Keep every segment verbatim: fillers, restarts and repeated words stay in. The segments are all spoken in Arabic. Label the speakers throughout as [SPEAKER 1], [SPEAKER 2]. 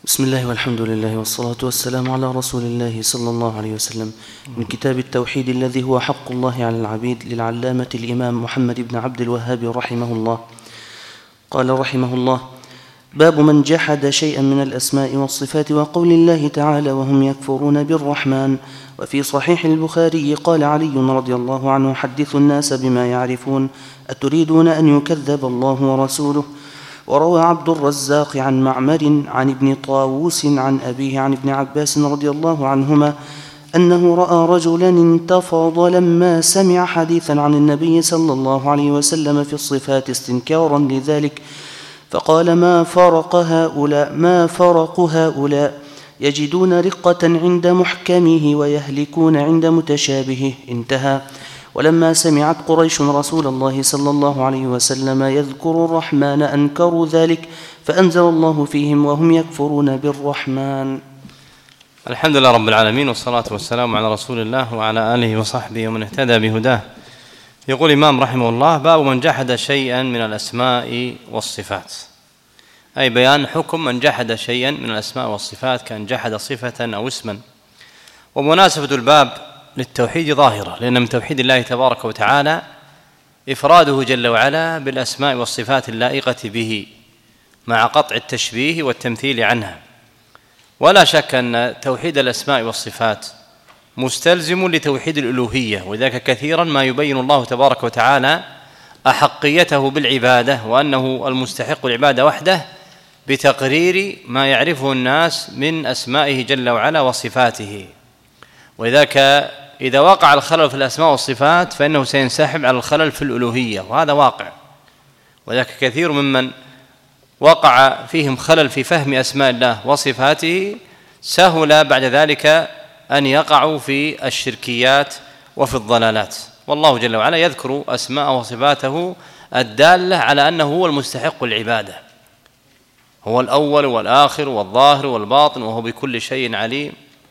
[SPEAKER 1] بسم الله والحمد لله والصلاة والسلام على رسول الله صلى الله عليه وسلم. من كتاب التوحيد الذي هو حق الله على العبيد للعلامة الإمام محمد بن عبد الوهاب رحمه الله. قال رحمه الله: باب من جحد شيئا من الأسماء والصفات وقول الله تعالى: وهم يكفرون بالرحمن. وفي صحيح البخاري قال علي رضي الله عنه: حدثوا الناس بما يعرفون، أتريدون أن يكذب الله ورسوله؟ وروى عبد الرزاق عن معمر عن ابن طاووس عن أبيه عن ابن عباس رضي الله عنهما أنه رأى رجلا انتفض لما سمع حديثا عن النبي صلى الله عليه وسلم في الصفات استنكارا لذلك، فقال: ما فرق هؤلاء ما فرق هؤلاء يجدون رقة عند محكمه ويهلكون عند متشابهه. انتهى. ولما سمعت قريش رسول الله صلى الله عليه وسلم يذكر الرحمن أنكروا ذلك، فأنزل الله فيهم: وهم يكفرون بالرحمن.
[SPEAKER 2] الحمد لله رب العالمين، والصلاة والسلام على رسول الله وعلى آله وصحبه ومن اهتدى بهداه. يقول الإمام رحمه الله: باب من جحد شيئا من الأسماء والصفات، أي بيان حكم من جحد شيئا من الأسماء والصفات كأن جحد صفة أو اسما. ومناسبة الباب للتوحيد ظاهرة، لأن من توحيد الله تبارك وتعالى إفراده جل وعلا بالأسماء والصفات اللائقة به مع قطع التشبيه والتمثيل عنها. ولا شك أن توحيد الأسماء والصفات مستلزم لتوحيد الألوهية، وذلك كثيرا ما يبين الله تبارك وتعالى أحقيته بالعبادة وأنه المستحق العبادة وحده بتقرير ما يعرفه الناس من أسمائه جل وعلا وصفاته. وذلك إذا وقع الخلل في الأسماء والصفات فإنه سينسحب على الخلل في الألوهية، وهذا واقع. وذلك كثير ممن وقع فيهم خلل في فهم أسماء الله وصفاته سهل بعد ذلك أن يقعوا في الشركيات وفي الضلالات. والله جل وعلا يذكر أسماء وصفاته الدالة على أنه هو المستحق العبادة، هو الأول والآخر والظاهر والباطن، وهو بكل شيء عليم.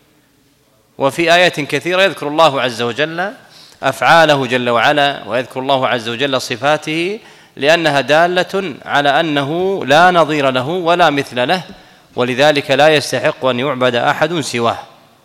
[SPEAKER 2] وفي آيات كثيرة يذكر الله عز وجل أفعاله جل وعلا، ويذكر الله عز وجل صفاته، لأنها دالة على أنه لا نظير له ولا مثل له، ولذلك لا يستحق أن يعبد أحد سواه.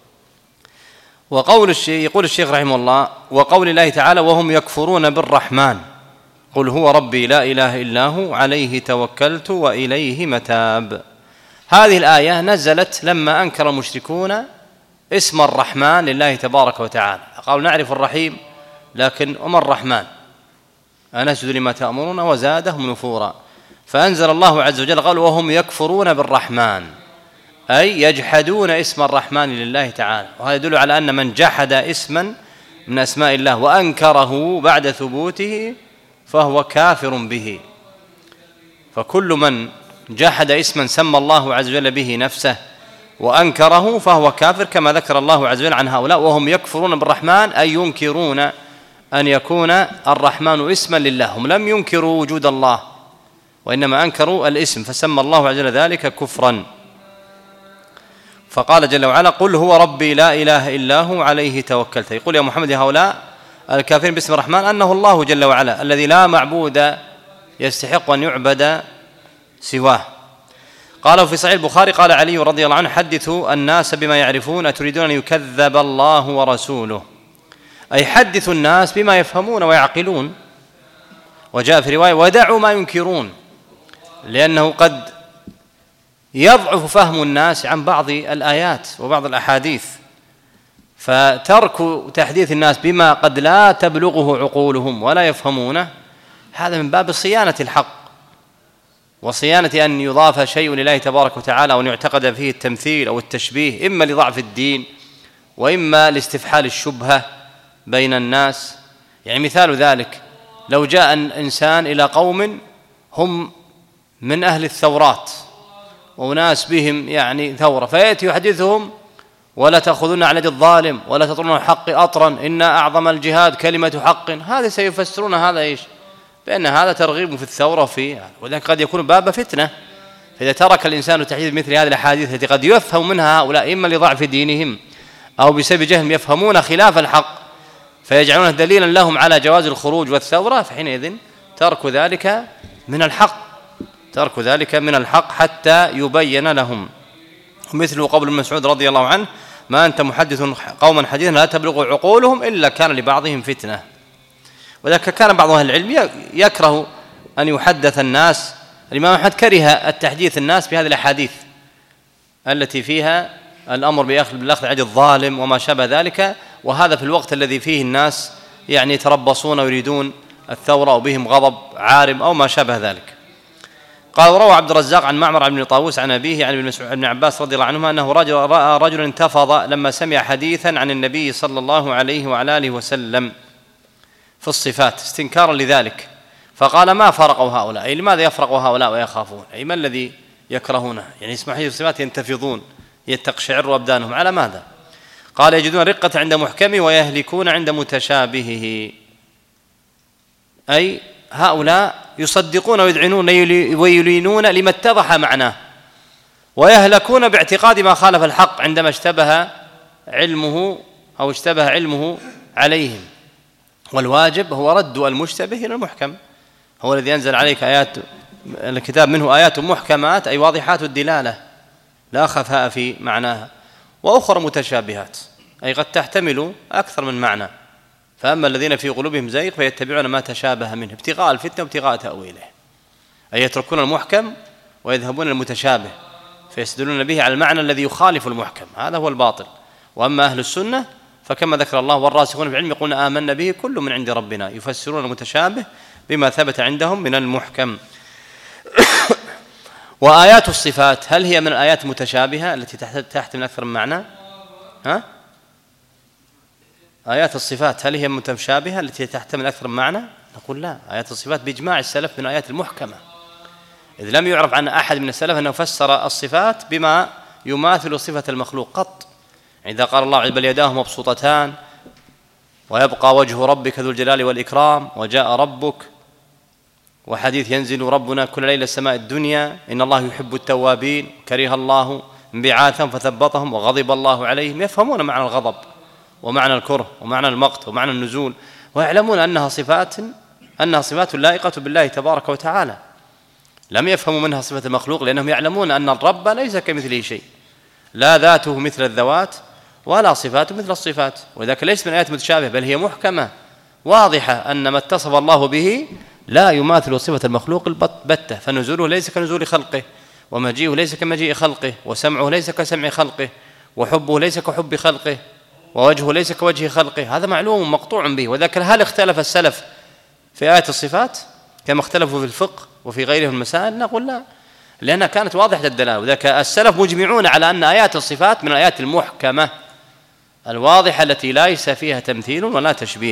[SPEAKER 2] وقول الشيخ يقول الشيخ رحمه الله: وقول الله تعالى: وهم يكفرون بالرحمن قل هو ربي لا إله إلا هو عليه توكلت وإليه متاب. هذه الآية نزلت لما أنكر المشركون اسم الرحمن لله تبارك وتعالى، قالوا: نعرف الرحيم لكن وما الرحمن؟ أنسجد لما تأمرون وزادهم نفورا. فأنزل الله عز وجل قال: وهم يكفرون بالرحمن، أي يجحدون اسم الرحمن لله تعالى. وهذا يدل على أن من جحد اسما من أسماء الله وأنكره بعد ثبوته فهو كافر به. فكل من جحد اسما سمى الله عز وجل به نفسه وأنكره فهو كافر، كما ذكر الله عز وجل عن هؤلاء: وهم يكفرون بالرحمن، أي ينكرون أن يكون الرحمن اسما لله. هم لم ينكروا وجود الله، وإنما أنكروا الاسم، فسمى الله عز وجل ذلك كفرا. فقال جل وعلا: قل هو ربي لا إله إلا هو عليه توكلت. يقول يا محمد هؤلاء الكافرين باسم الرحمن أنه الله جل وعلا الذي لا معبود يستحق أن يعبد سواه. قالوا في صحيح البخاري قال علي رضي الله عنه: حدثوا الناس بما يعرفون، أتريدون أن يكذب الله ورسوله، أي حدثوا الناس بما يفهمون ويعقلون. وجاء في رواية: ودعوا ما ينكرون، لأنه قد يضعف فهم الناس عن بعض الآيات وبعض الأحاديث، فترك تحديث الناس بما قد لا تبلغه عقولهم ولا يفهمونه هذا من باب صيانة الحق وصيانة أن يضاف شيء لله تبارك وتعالى أو أن يعتقد فيه التمثيل أو التشبيه، إما لضعف الدين وإما لاستفحال الشبهة بين الناس. يعني مثال ذلك: لو جاء إنسان إلى قوم هم من أهل الثورات وناس بهم يعني ثورة، فيأتي يحدثهم: ولا تأخذون على يد الظالم ولا تطرون الحق أطرا إن أعظم الجهاد كلمة حق. هذا سيفسرون هذا إيش؟ بأن هذا ترغيب في الثورة فيه، وذلك قد يكون باب فتنة. فإذا ترك الإنسان تحديث مثل هذه الأحاديث التي قد يفهم منها هؤلاء إما لضعف دينهم أو بسبب جهلهم يفهمون خلاف الحق فيجعلونه دليلا لهم على جواز الخروج والثورة، فحينئذ ترك ذلك من الحق ترك ذلك من الحق حتى يبين لهم. مثل قول ابن مسعود رضي الله عنه: ما أنت محدث قوما حديثا لا تبلغ عقولهم إلا كان لبعضهم فتنة. وذلك كان بعض أهل العلم يكره أن يحدث الناس. الإمام أحمد كره التحديث الناس بهذه الأحاديث التي فيها الأمر بالأخذ عن الظالم وما شابه ذلك، وهذا في الوقت الذي فيه الناس يعني يتربصون ويريدون الثورة وبهم غضب عارم أو ما شابه ذلك. قال: وروى عبد الرزاق عن معمر عن ابن طاووس عن أبيه عن ابن مسعود ابن عباس رضي الله عنهما أنه رجل رأى رجل انتفض لما سمع حديثا عن النبي صلى الله عليه وعلى آله وسلم في الصفات استنكارا لذلك، فقال: ما فرقوا هؤلاء، أي لماذا يفرق هؤلاء ويخافون؟ أي ما الذي يكرهونه؟ يعني يسمع حديث الصفات ينتفضون يتقشعر أبدانهم، على ماذا؟ قال: يجدون رقة عند محكمه ويهلكون عند متشابهه. أي هؤلاء يصدقون ويذعنون ويلينون لما اتضح معناه، ويهلكون باعتقاد ما خالف الحق عندما اشتبه علمه أو اشتبه علمه عليهم. والواجب هو رد المشتبه إلى المحكم. هو الذي أنزل عليك آيات الكتاب منه آيات محكمات، أي واضحات الدلالة لا خفاء في معناها، وأخرى متشابهات، أي قد تحتمل أكثر من معنى. فأما الذين في قلوبهم زيغ فيتبعون ما تشابه منه ابتغاء الفتنة وابتغاء تأويله، أي يتركون المحكم ويذهبون المتشابه فيستدلون به على المعنى الذي يخالف المحكم، هذا هو الباطل. وأما أهل السنة فكما ذكر الله: والراسخون في العلم يقولون آمنا به كل من عند ربنا، يفسرون المتشابه بما ثبت عندهم من المحكم. وآيات الصفات هل هي من الآيات المتشابهة التي تحتمل أكثر من معنى؟ ها؟ آيات الصفات هل هي متشابهة التي تحتمل أكثر من معنى؟ نقول لا، آيات الصفات بإجماع السلف من آيات المحكمة، إذ لم يعرف عن أحد من السلف أنه فسر الصفات بما يماثل صفة المخلوق قط. إذا قال الله: بل يداه مبسوطتان ويبقى وجه ربك ذو الجلال والإكرام وجاء ربك، وحديث ينزل ربنا كل ليلة السماء الدنيا إن الله يحب التوابين كره الله انبعاثهم فثبطهم وغضب الله عليهم، يفهمون معنى الغضب ومعنى الكره ومعنى المقت ومعنى النزول، ويعلمون أنها صفات أنها صفات لائقة بالله تبارك وتعالى. لم يفهموا منها صفة المخلوق لأنهم يعلمون أن الرب ليس كمثله شيء، لا ذاته مثل الذوات ولا صفاته مثل الصفات، وذلك ليس من آيات متشابهة بل هي محكمة واضحة أن ما اتصف الله به لا يماثل صفة المخلوق البتة، فنزوله ليس كنزول خلقه، ومجيئه ليس كمجيء خلقه، وسمعه ليس كسمع خلقه، وحبه ليس كحب خلقه، ووجهه ليس كوجه خلقه، هذا معلوم مقطوع به. وذلك هل اختلف السلف في آيات الصفات كما اختلفوا في الفقه وفي غيره من المسائل؟ نقول لا، لأنها كانت واضحة الدلالة. وذلك السلف مجمعون على أن آيات الصفات من الآيات المحكمة الواضحة التي ليس فيها تمثيل ولا تشبيه.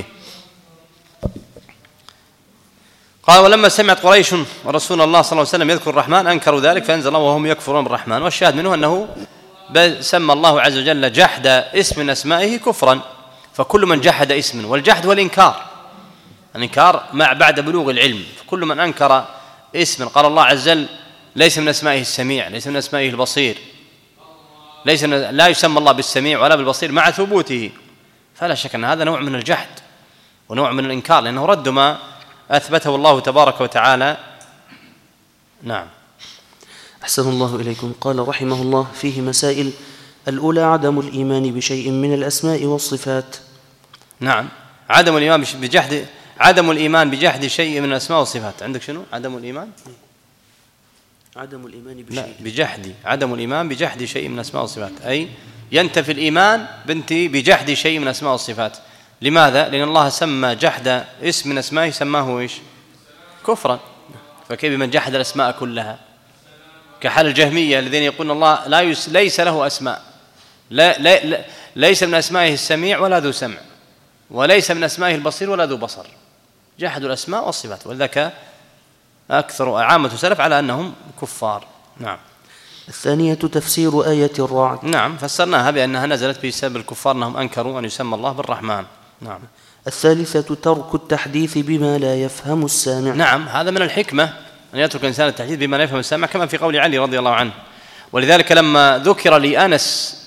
[SPEAKER 2] قال: ولما سمعت قريش ورسول الله صلى الله عليه وسلم يذكر الرحمن أنكروا ذلك فأنزل الله وهم يكفرون بالرحمن. والشاهد منه أنه سمى الله عز وجل جحد اسم من أسمائه كفرا، فكل من جحد اسم، والجحد هو الإنكار، الإنكار مع بعد بلوغ العلم، فكل من أنكر اسم قال الله عز وجل ليس من أسمائه السميع، ليس من أسمائه البصير، ليس من لا يسمى الله بالسميع ولا بالبصير مع ثبوته، فلا شك أن هذا نوع من الجحد ونوع من الإنكار، لأنه رد ما أثبته الله تبارك وتعالى. نعم.
[SPEAKER 1] أحسن الله إليكم. قال رحمه الله: فيه مسائل. الأولى عدم الإيمان بشيء من الأسماء والصفات.
[SPEAKER 2] نعم، عدم الإيمان بجحد عدم الإيمان بجحد شيء من الأسماء والصفات. عندك شنو؟ عدم الإيمان
[SPEAKER 1] عدم الإيمان بشيء
[SPEAKER 2] لا بجحد عدم الإيمان بجحد شيء من الأسماء والصفات، أي ينتفي الإيمان بنتي بجحد شيء من الأسماء والصفات. لماذا؟ لأن الله سمى جحد اسم من أسمائه سماه إيش؟ كفرا، فكيف من جحد الأسماء كلها؟ كحال الجهمية الذين يقولون الله لا يس ليس له أسماء، لا لا لا ليس من أسمائه السميع ولا ذو سمع، وليس من أسمائه البصير ولا ذو بصر، جحدوا الأسماء والصفات، ولذلك أكثر عامة السلف على أنهم كفار. نعم.
[SPEAKER 1] الثانية تفسير آية الرعد.
[SPEAKER 2] نعم، فسرناها بأنها نزلت بسبب الكفار أنهم أنكروا أن يسمى الله بالرحمن. نعم.
[SPEAKER 1] الثالثة ترك التحديث بما لا يفهم السامع.
[SPEAKER 2] نعم، هذا من الحكمة أن يترك الإنسان التحديث بما لا يفهم السامع، كما في قول علي رضي الله عنه. ولذلك لما ذكر لأنس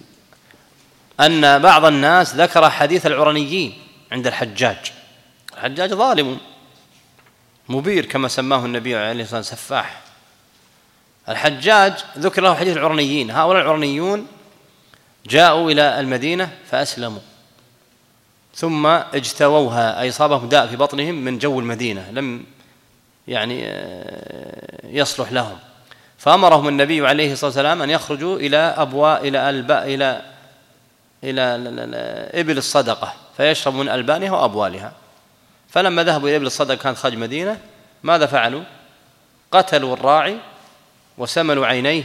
[SPEAKER 2] أن بعض الناس ذكر حديث العرنيين عند الحجاج، الحجاج ظالم مبير كما سماه النبي عليه الصلاة والسلام، سفاح، الحجاج ذكر له حديث العرنيين، هؤلاء العرنيون جاءوا إلى المدينة فأسلموا ثم اجتووها، أي صابهم داء في بطنهم من جو المدينة لم يعني يصلح لهم، فأمرهم النبي عليه الصلاة والسلام أن يخرجوا إلى أبواء إلى ألباء إلى إلى إبل الصدقة فيشربوا من ألبانها وأبوالها. فلما ذهبوا إلى إبل الصدقة كانت خارج مدينة، ماذا فعلوا؟ قتلوا الراعي وسملوا عينيه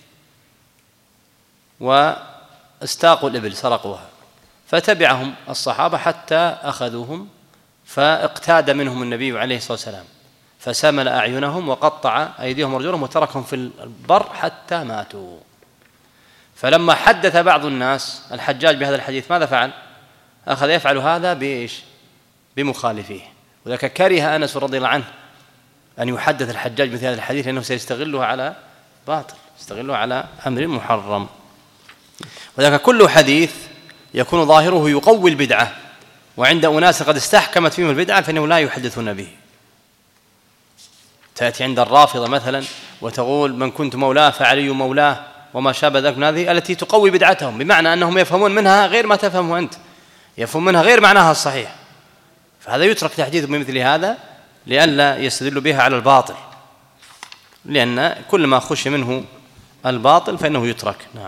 [SPEAKER 2] واستاقوا الإبل سرقوها، فتبعهم الصحابة حتى أخذوهم، فاقتاد منهم النبي عليه الصلاة والسلام فسمل أعينهم وقطع أيديهم ورجلهم وتركهم في البر حتى ماتوا. فلما حدث بعض الناس الحجاج بهذا الحديث ماذا فعل؟ أخذ يفعل هذا بإيش؟ بمخالفيه، وذلك كره أنس رضي الله عنه أن يحدث الحجاج مثل هذا الحديث لأنه سيستغله على باطل، يستغله على أمر محرم. وذلك كل حديث يكون ظاهره يقوي البدعة، وعند أناس قد استحكمت فيهم البدعة فإنه لا يحدثون به. تأتي عند الرافضة مثلا وتقول من كنت مولاه فعلي مولاه وما شابه ذلك من هذه التي تقوي بدعتهم، بمعنى أنهم يفهمون منها غير ما تفهمه أنت، يفهم منها غير معناها الصحيح، فهذا يترك تحديث بمثل هذا لئلا يستدل بها على الباطل، لأن كل ما خشي منه الباطل فإنه يترك. نعم.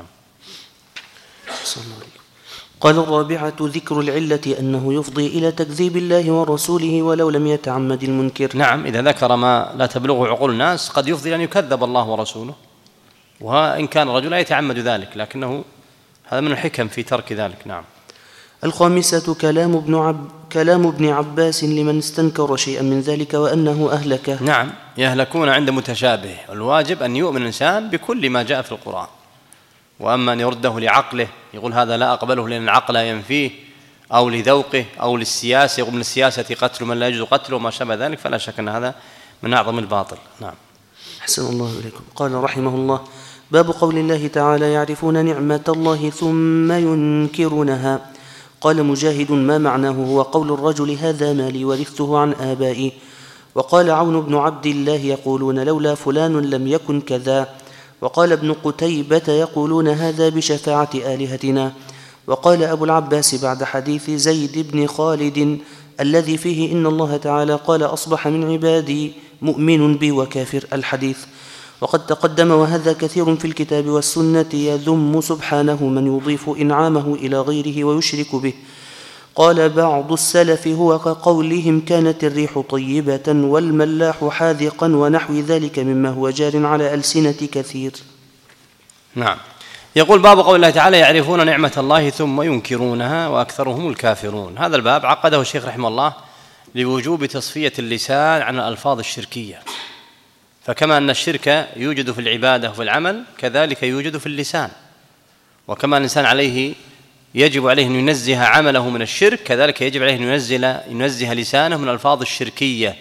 [SPEAKER 1] قال الرابعة ذكر العلة أنه يفضي إلى تكذيب الله ورسوله ولو لم يتعمد المنكر.
[SPEAKER 2] نعم، إذا ذكر ما لا تبلغه عقول الناس قد يفضي أن يكذب الله ورسوله، وإن كان رجلا يتعمد ذلك، لكنه هذا من الحكم في ترك ذلك. نعم.
[SPEAKER 1] الخامسة كلام ابن, عب كلام ابن عباس لمن استنكر شيئا من ذلك وأنه أهلكه.
[SPEAKER 2] نعم، يهلكون عند متشابه، والواجب أن يؤمن الإنسان بكل ما جاء في القرآن، وأما أن يرده لعقله يقول هذا لا أقبله لأن العقل ينفيه، أو لذوقه أو للسياسة يقول من السياسة قتل من لا يجوز قتله وما شابه ذلك، فلا شك أن هذا من أعظم الباطل. نعم.
[SPEAKER 1] أحسن الله إليكم. قال رحمه الله: باب قول الله تعالى: يعرفون نعمة الله ثم ينكرونها. قال مجاهد: ما معناه؟ هو قول الرجل: هذا مالي ورثته عن آبائي. وقال عون بن عبد الله: يقولون لولا فلان لم يكن كذا. وقال ابن قتيبة: يقولون هذا بشفاعة آلهتنا. وقال أبو العباس بعد حديث زيد بن خالد الذي فيه إن الله تعالى قال: أصبح من عبادي مؤمن بي وكافر، الحديث. وقد تقدم وهذا كثير في الكتاب والسنة يذم سبحانه من يضيف إنعامه إلى غيره ويشرك به. قال بعض السلف: هو كقولهم كانت الريح طيبة والملاح حاذقا ونحو ذلك مما هو جار على ألسنة كثير.
[SPEAKER 2] نعم. يقول باب قول الله تعالى: يعرفون نعمة الله ثم ينكرونها وأكثرهم الكافرون. هذا الباب عقده الشيخ رحمه الله لوجوب تصفية اللسان عن الألفاظ الشركية، فكما أن الشرك يوجد في العبادة وفي العمل كذلك يوجد في اللسان، وكما الإنسان عليه يجب عليه أن ينزه عمله من الشرك كذلك يجب عليه أن ينزه, ينزه لسانه من الألفاظ الشركية.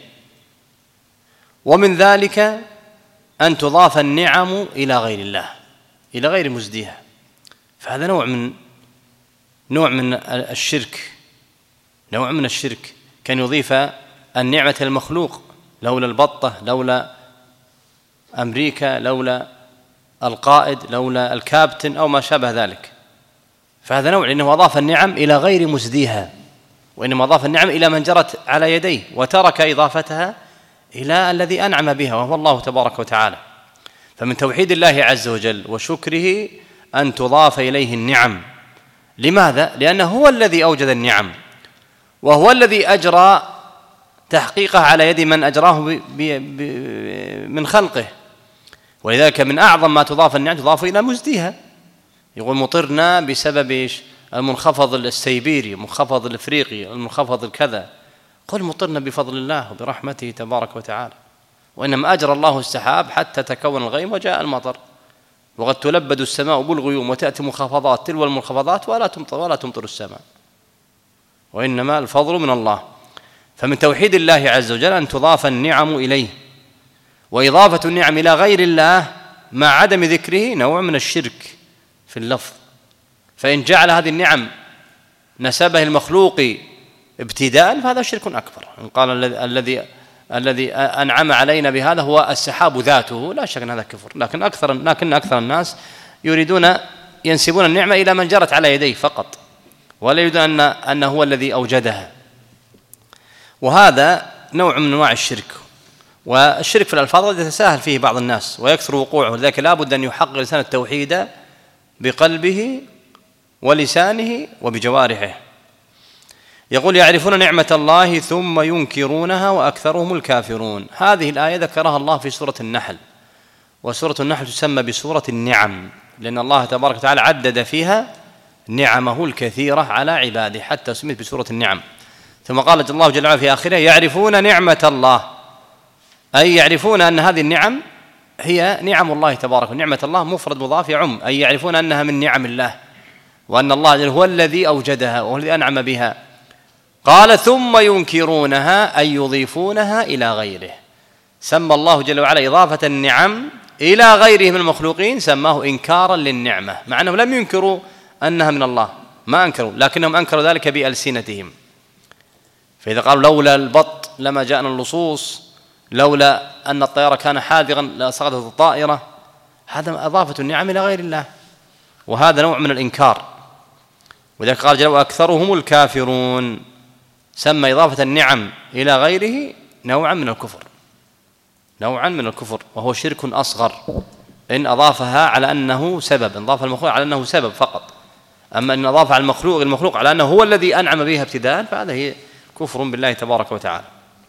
[SPEAKER 2] ومن ذلك أن تضاف النعم إلى غير الله، إلى غير مزديها، فهذا نوع من نوع من الشرك، نوع من الشرك، كان يضيف النعمة المخلوق، لولا البطة، لولا أمريكا، لولا القائد، لولا الكابتن أو ما شابه ذلك، فهذا نوع، لأنه أضاف النعم إلى غير مسديها، وإنما أضاف النعم إلى من جرت على يديه وترك إضافتها إلى الذي أنعم بها وهو الله تبارك وتعالى. فمن توحيد الله عز وجل وشكره أن تضاف إليه النعم. لماذا؟ لأنه هو الذي أوجد النعم، وهو الذي أجرى تحقيقه على يد من أجراه ب ب ب من خلقه، ولذلك من أعظم ما تضاف النعم تضاف إلى مزديها. يقول مطرنا بسبب المنخفض السيبيري، المنخفض الافريقي، المنخفض الكذا، قل مطرنا بفضل الله وبرحمته تبارك وتعالى، وإنما أجرى الله السحاب حتى تكون الغيم وجاء المطر، وقد تلبد السماء بالغيوم وتأتي منخفضات تلو المنخفضات ولا تمطر ولا تمطر السماء، وإنما الفضل من الله. فمن توحيد الله عز وجل أن تضاف النعم إليه، وإضافة النعم إلى غير الله مع عدم ذكره نوع من الشرك في اللفظ، فإن جعل هذه النعم نسبه المخلوق ابتداء فهذا شرك أكبر. إن قال الذي الذي أنعم علينا بهذا هو السحاب ذاته، لا شك أن هذا كفر، لكن أكثر لكن أكثر الناس يريدون ينسبون النعمة إلى من جرت على يديه فقط، ولا يريدون أن أنه هو الذي أوجدها، وهذا نوع من أنواع الشرك. والشرك في الألفاظ قد يتساهل فيه بعض الناس ويكثر وقوعه، لذلك لا بد أن يحقق لسان التوحيد بقلبه ولسانه وبجوارحه. يقول يعرفون نعمة الله ثم ينكرونها وأكثرهم الكافرون. هذه الآية ذكرها الله في سورة النحل، وسورة النحل تسمى بسورة النعم، لأن الله تبارك وتعالى عدد فيها نعمه الكثيرة على عباده حتى سميت بسورة النعم. ثم قال الله جل وعلا في آخرها يعرفون نعمة الله، أي يعرفون أن هذه النعم هي نعم الله تبارك. نعمة الله مفرد مضاف يعم، أي يعرفون أنها من نعم الله، وأن الله هو الذي أوجدها وهو الذي أنعم بها. قال ثم ينكرونها أي يضيفونها إلى غيره. سمى الله جل وعلا إضافة النعم إلى غيره من المخلوقين سماه إنكارا للنعمة، مع أنهم لم ينكروا أنها من الله، ما أنكروا، لكنهم أنكروا ذلك بألسنتهم. فإذا قالوا لولا البط لما جاءنا اللصوص، لولا أن الطيارة كان حاذقا لسقطت الطائرة، هذا إضافة النعم إلى غير الله، وهذا نوع من الإنكار. وذلك قال جل وعلا أكثرهم الكافرون، سمى إضافة النعم إلى غيره نوعا من الكفر، نوعا من الكفر، وهو شرك أصغر إن أضافها على أنه سبب، إن أضاف المخلوق على أنه سبب فقط. أما إن أضاف على المخلوق المخلوق على أنه هو الذي أنعم بها ابتداء فهذا هي كفر بالله تبارك وتعالى.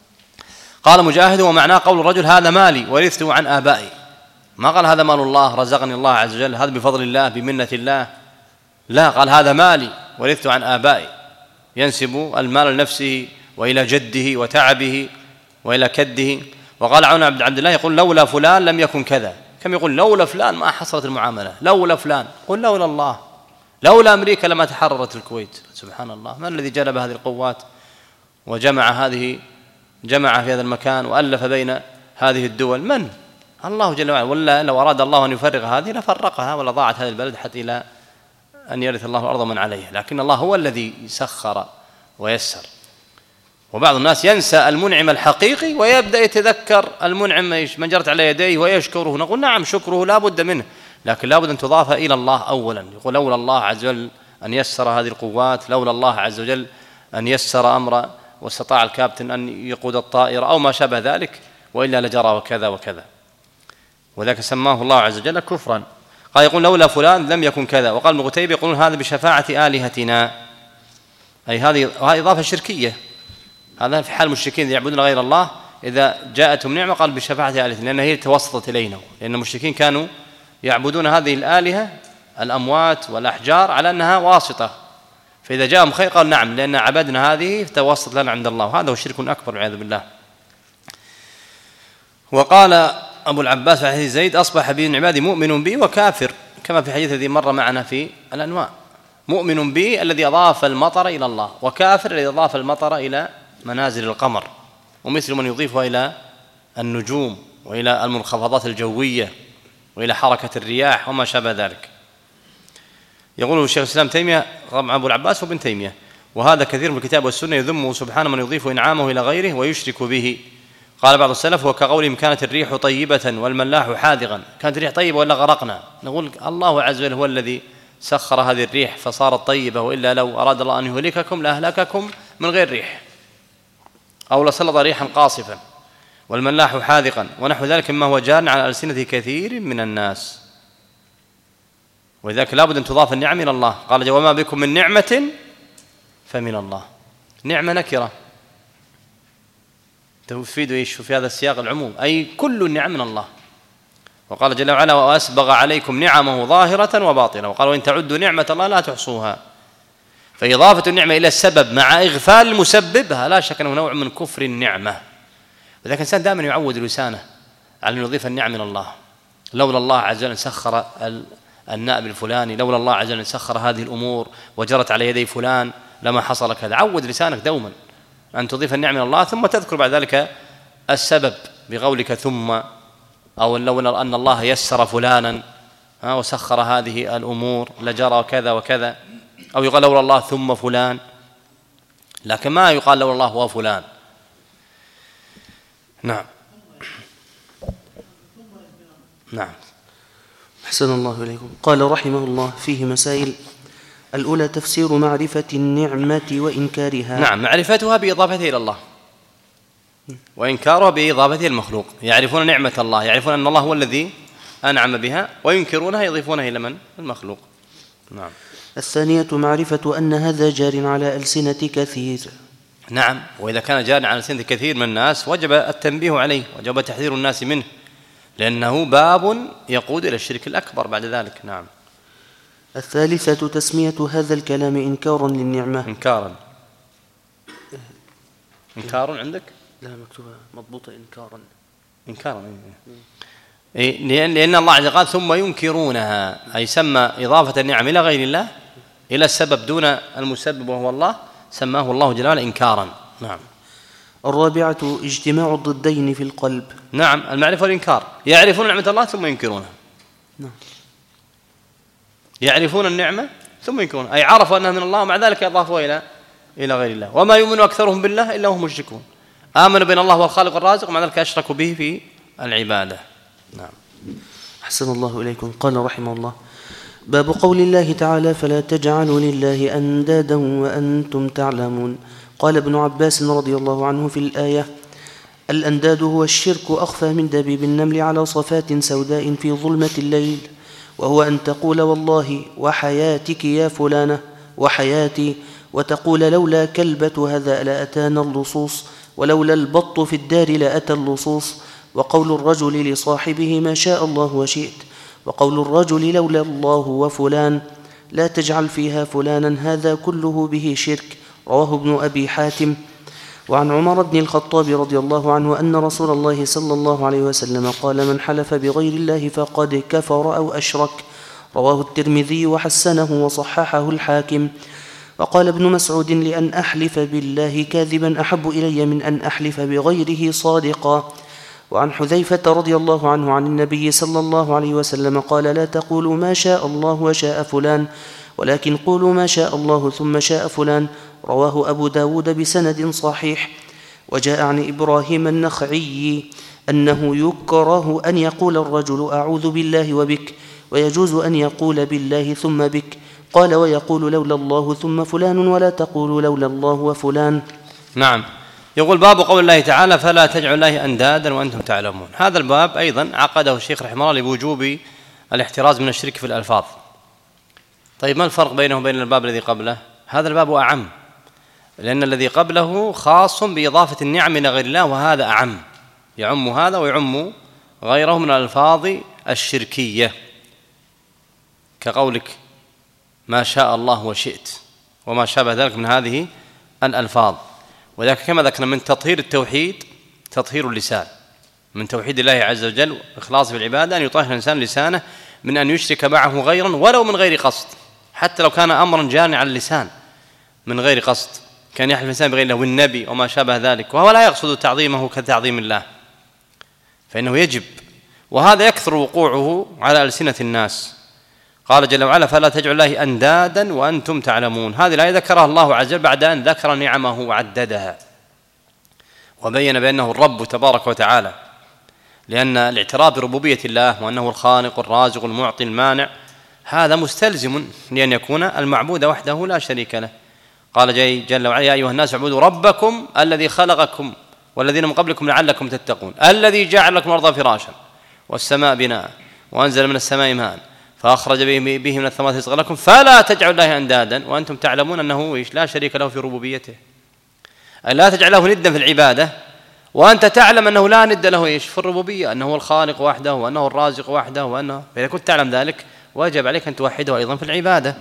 [SPEAKER 2] قال مجاهد ومعناه قول الرجل هذا مالي ورثته عن آبائي، ما قال هذا مال الله رزقني الله عز وجل، هذا بفضل الله بمنة الله، لا، قال هذا مالي ورثته عن آبائي، ينسب المال لنفسه وإلى جده وتعبه وإلى كده. وقال عون عبد عبد الله يقول لولا فلان لم يكن كذا، كم يقول لولا فلان ما حصلت المعاملة، لولا فلان، قل لولا الله، لولا أمريكا لما تحررت الكويت. سبحان الله، من الذي جلب هذه القوات وجمع هذه جمع في هذا المكان وألف بين هذه الدول؟ من؟ الله جل وعلا. ولا لو أراد الله أن يفرق هذه لفرقها ولا ضاعت هذه البلد حتى إلى أن يرث الله الأرض من عليها، لكن الله هو الذي سخر ويسر. وبعض الناس ينسى المنعم الحقيقي ويبدأ يتذكر المنعم من جرت على يديه ويشكره. نقول نعم شكره لا بد منه، لكن لا بد أن تضاف إلى الله أولا. يقول لولا الله عز وجل أن يسر هذه القوات، لولا الله عز وجل أن يسر أمر واستطاع الكابتن أن يقود الطائرة أو ما شابه ذلك، وإلا لجرى وكذا وكذا. وذلك سماه الله عز وجل كفرا. قال يقول لولا فلان لم يكن كذا. وقال ابن قتيبة يقولون هذا بشفاعة آلهتنا، أي هذه هذه إضافة شركية، هذا في حال المشركين يعبدون غير الله إذا جاءتهم نعمة قال بشفاعة آلهتنا، لأن هي توسطت إلينا، لأن المشركين كانوا يعبدون هذه الآلهة الأموات والأحجار على أنها واسطة، فإذا جاءهم خير قال نعم لأن عبدنا هذه توسط لنا عند الله، وهذا هو شرك أكبر والعياذ بالله. وقال أبو العباس في حديث زيد أصبح بين عبادي مؤمن بي وكافر، كما في حديث الذي مر معنا في الأنواع. مؤمن بي الذي أضاف المطر إلى الله، وكافر الذي أضاف المطر إلى منازل القمر، ومثل من يضيفها إلى النجوم وإلى المنخفضات الجوية وإلى حركة الرياح وما شابه ذلك. يقول الشيخ الإسلام تيمية طبعا أبو العباس وابن تيمية، وهذا كثير من الكتاب والسنة يذمه سبحانه من يضيف إنعامه إلى غيره ويشرك به. قال بعض السلف وكقولهم كانت الريح طيبة والملاح حاذقا، كانت الريح طيبة ولا غرقنا؟ نقول الله عز وجل هو الذي سخر هذه الريح فصارت طيبة، وإلا لو أراد الله أن يهلككم لأهلككم من غير ريح، أو لسلط ريحا قاصفا. والملاح حاذقا ونحو ذلك مما هو جار على ألسنة كثير من الناس، ولذلك لا بد أن تضاف النعم إلى الله. قال وما بكم من نعمة فمن الله. نعمة نكرة تفيد ايش في هذا السياق؟ العموم، أي كل النعم من الله. وقال جل وعلا وأسبغ عليكم نعمه ظاهرة وباطنة، وقال وإن تعدوا نعمة الله لا تحصوها. فإضافة النعمة إلى السبب مع إغفال المسببها لا شك أنه نوع من كفر النعمة. ولكن الإنسان دائما يعود لسانه على أن يضيف النعم من الله. لولا الله عز وجل سخر النائب الفلاني، لولا الله عز وجل سخر هذه الأمور وجرت على يدي فلان لما حصل كذا. عود لسانك دوما أن تضيف النعم من الله، ثم تذكر بعد ذلك السبب بقولك ثم، أو لولا أن الله يسر فلانا وسخر هذه الأمور لجرى كذا وكذا، أو يقال لولا الله ثم فلان، لكن ما يقال لولا الله وفلان. نعم نعم.
[SPEAKER 1] أحسن الله إليكم. قال رحمه الله فيه مسائل. الأولى تفسير معرفة النعمة وإنكارها.
[SPEAKER 2] نعم، معرفتها بإضافتها إلى الله وإنكارها بإضافتها المخلوق. يعرفون نعمة الله، يعرفون أن الله هو الذي أنعم بها، وينكرونها يضيفونها إلى من؟ المخلوق. نعم.
[SPEAKER 1] الثانية معرفة أن هذا جار على ألسنة كثير.
[SPEAKER 2] نعم، وإذا كان جار على ألسنة كثير من الناس وجب التنبيه عليه، وجب تحذير الناس منه، لأنه باب يقود إلى الشرك الأكبر بعد ذلك. نعم.
[SPEAKER 1] الثالثة تسمية هذا الكلام إنكارا للنعمة.
[SPEAKER 2] إنكارا إنكارا عندك؟
[SPEAKER 1] لا، مكتوبة مضبوطة إنكارا.
[SPEAKER 2] إنكارا إيه؟ لأن الله عز وجل قال ثم ينكرونها، أي سمى إضافة النعم إلى غير الله إلى السبب دون المسبب وهو الله، سماه الله جل وعلا إنكارا. نعم.
[SPEAKER 1] الرابعة اجتماع الضدين في القلب.
[SPEAKER 2] نعم، المعرفة والإنكار. يعرفون نعمة الله ثم ينكرونها.
[SPEAKER 1] نعم.
[SPEAKER 2] يعرفون النعمة ثم ينكرونها، أي عرفوا أنها من الله ومع ذلك أضافوها إلى إلى غير الله. وما يؤمن أكثرهم بالله إلا هم مشركون. آمنوا بأن الله هو الخالق الرازق ومع ذلك أشركوا به في العبادة. نعم.
[SPEAKER 1] أحسن الله إليكم. قال رحمه الله باب قول الله تعالى فلا تجعلوا لله أندادا وأنتم تعلمون. قال ابن عباس رضي الله عنه في الآية الأنداد هو الشرك أخفى من دبيب النمل على صفات سوداء في ظلمة الليل، وهو أن تقول والله وحياتك يا فلانة وحياتي، وتقول لولا كلبة هذا لأتانا اللصوص، ولولا البط في الدار لأتى اللصوص، وقول الرجل لصاحبه ما شاء الله وشئت، وقول الرجل لولا الله وفلان، لا تجعل فيها فلانا، هذا كله به شرك. رواه ابن أبي حاتم. وعن عمر بن الخطاب رضي الله عنه أن رسول الله صلى الله عليه وسلم قال من حلف بغير الله فقد كفر أو أشرك. رواه الترمذي وحسنه وصححه الحاكم. وقال ابن مسعود لأن أحلف بالله كاذبا أحب إلي من أن أحلف بغيره صادقا. وعن حذيفة رضي الله عنه عن النبي صلى الله عليه وسلم قال لا تقولوا ما شاء الله وشاء فلان، ولكن قولوا ما شاء الله ثم شاء فلان. رواه أبو داود بسند صحيح. وجاء عن إبراهيم النخعي أنه يكره أن يقول الرجل أعوذ بالله وبك، ويجوز أن يقول بالله ثم بك. قال ويقول لولا الله ثم فلان، ولا تقول لولا الله وفلان.
[SPEAKER 2] نعم. يقول باب قول الله تعالى فلا تجعلوا الله أندادا وأنتم تعلمون. هذا الباب أيضا عقده الشيخ رحمه الله لوجوب الاحتراز من الشرك في الألفاظ. طيب ما الفرق بينه وبين الباب الذي قبله؟ هذا الباب أعم، لأن الذي قبله خاص بإضافة النعم إلى غير الله، وهذا أعم، يعم هذا ويعم غيره من الألفاظ الشركية، كقولك ما شاء الله وشئت وما شابه ذلك من هذه الألفاظ. وذلك كما ذكرنا من تطهير التوحيد تطهير اللسان، من توحيد الله عز وجل وإخلاص في العبادة أن يطهر الإنسان لسانه من أن يشرك معه غيرا ولو من غير قصد، حتى لو كان أمرا جاريا على اللسان من غير قصد، كان يحلف الإنسان بغير الله والنبي وما شابه ذلك، وهو لا يقصد تعظيمه كتعظيم الله، فإنه يجب، وهذا يكثر وقوعه على ألسنة الناس. قال جل وعلا فلا تجعلوا الله أندادا وأنتم تعلمون. هذه الآية ذكرها الله عز وجل بعد أن ذكر نعمه وعددها وبين بأنه الرب تبارك وتعالى، لأن الاعتراف بربوبية الله وأنه الخالق الرازق المعطي المانع هذا مستلزم لأن يكون المعبود وحده لا شريك له. قال جل وعلا يا أيها الناس اعبدوا ربكم الذي خلقكم والذين من قبلكم لعلكم تتقون، الذي جعل لكم الأرض فراشا والسماء بناء وأنزل من السماء ماء فأخرج به من الثمرات رزقا لكم فلا تجعلوا الله أندادا وأنتم تعلمون أنه لا شريك له في ربوبيته، أي لا تجعله ندا في العبادة وأنت تعلم أنه لا ند له إيش في الربوبية، أنه هو الخالق وحده وأنه الرازق وحده وأنه، فإذا كنت تعلم ذلك واجب عليك أن توحده أيضا في العبادة.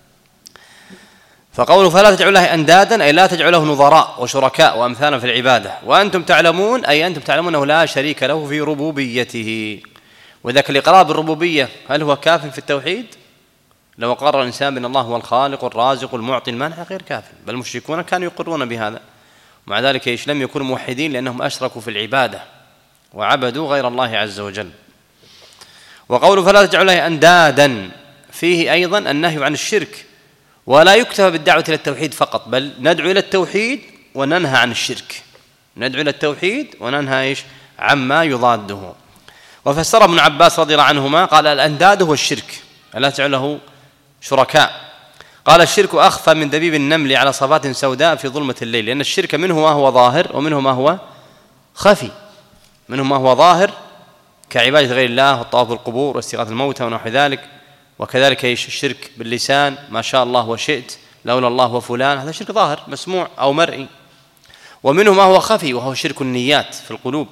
[SPEAKER 2] فقوله فلا تجعلوا الله أندادا أي لا تجعله نظراء وشركاء وأمثالا في العبادة، وأنتم تعلمون أي أنتم تعلمون أنه لا شريك له في ربوبيته. وذاك الإقرار بالربوبية هل هو كاف في التوحيد؟ لو قرر الإنسان بأن الله هو الخالق الرازق المعطي المانع غير كاف، بل المشركون كانوا يقرون بهذا، ومع ذلك إيش لم يكونوا موحدين لأنهم أشركوا في العبادة وعبدوا غير الله عز وجل. وقوله فلا تجعلوا الله أندادا فيه أيضا النهي عن الشرك، ولا يكتفى بالدعوة إلى التوحيد فقط، بل ندعو إلى التوحيد وننهى عن الشرك، ندعو إلى التوحيد وننهى إيش عما يضاده. وفسر ابن عباس رضي الله عنهما قال الأنداد هو الشرك، لا تجعل له شركاء. قال الشرك أخفى من دبيب النمل على صفات سوداء في ظلمة الليل، لأن الشرك منه ما هو ظاهر ومنه ما هو خفي. منه ما هو ظاهر كعبادة غير الله والطواف بالقبور واستغاثة الموتى ونحو ذلك، وكذلك ايش الشرك باللسان ما شاء الله وشئت لولا الله وفلان، هذا شرك ظاهر مسموع أو مرئي. ومنه ما هو خفي وهو شرك النيات في القلوب،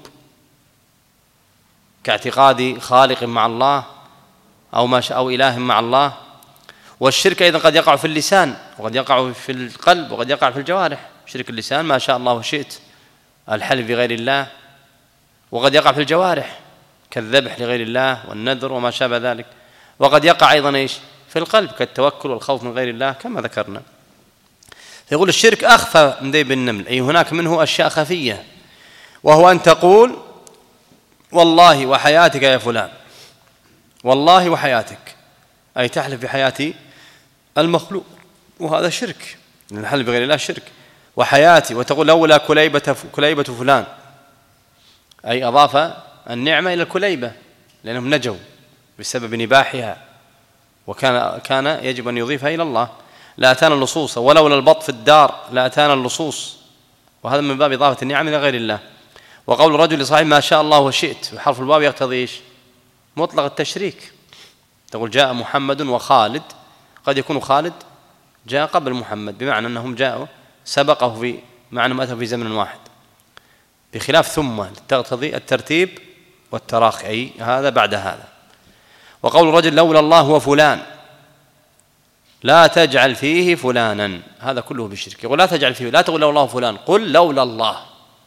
[SPEAKER 2] كاعتقاد خالق مع الله أو ما أو إله مع الله. والشرك أيضا قد يقع في اللسان وقد يقع في القلب وقد يقع في الجوارح. شرك اللسان ما شاء الله وشئت، الحلف بغير الله، وقد يقع في الجوارح كالذبح لغير الله والنذر وما شابه ذلك. وقد يقع أيضا إيش في القلب كالتوكل والخوف من غير الله كما ذكرنا. فيقول الشرك أخفى من دبيب النمل، أي هناك منه أشياء خفية، وهو أن تقول والله وحياتك يا فلان، والله وحياتك، أي تحلف بحياة المخلوق، وهذا شرك، الحلف بغير الله شرك. وحياتي، وتقول لولا كليبة كليبة فلان، أي أضاف النعمة إلى الكليبة لأنهم نجوا بسبب نباحها، وكان كان يجب أن يضيفها إلى الله. لا أتانا اللصوص، ولولا البط في الدار لا أتانا اللصوص، وهذا من باب إضافة النعم إلى غير الله. وقول الرجل لصاحبه ما شاء الله وشئت، وحرف الباب يقتضي إيش مطلق التشريك. تقول جاء محمد وخالد، قد يكون خالد جاء قبل محمد بمعنى أنهم جاءوا سبقه في معنى ما أتوا في زمن واحد، بخلاف ثم تقتضي الترتيب والتراخي، أي هذا بعد هذا. وقول الرجل لولا الله وفلان، لا تجعل فيه فلانا، هذا كله بشرك. يقول لا تجعل فيه، لا تقول لولا الله فلان، قل لولا الله،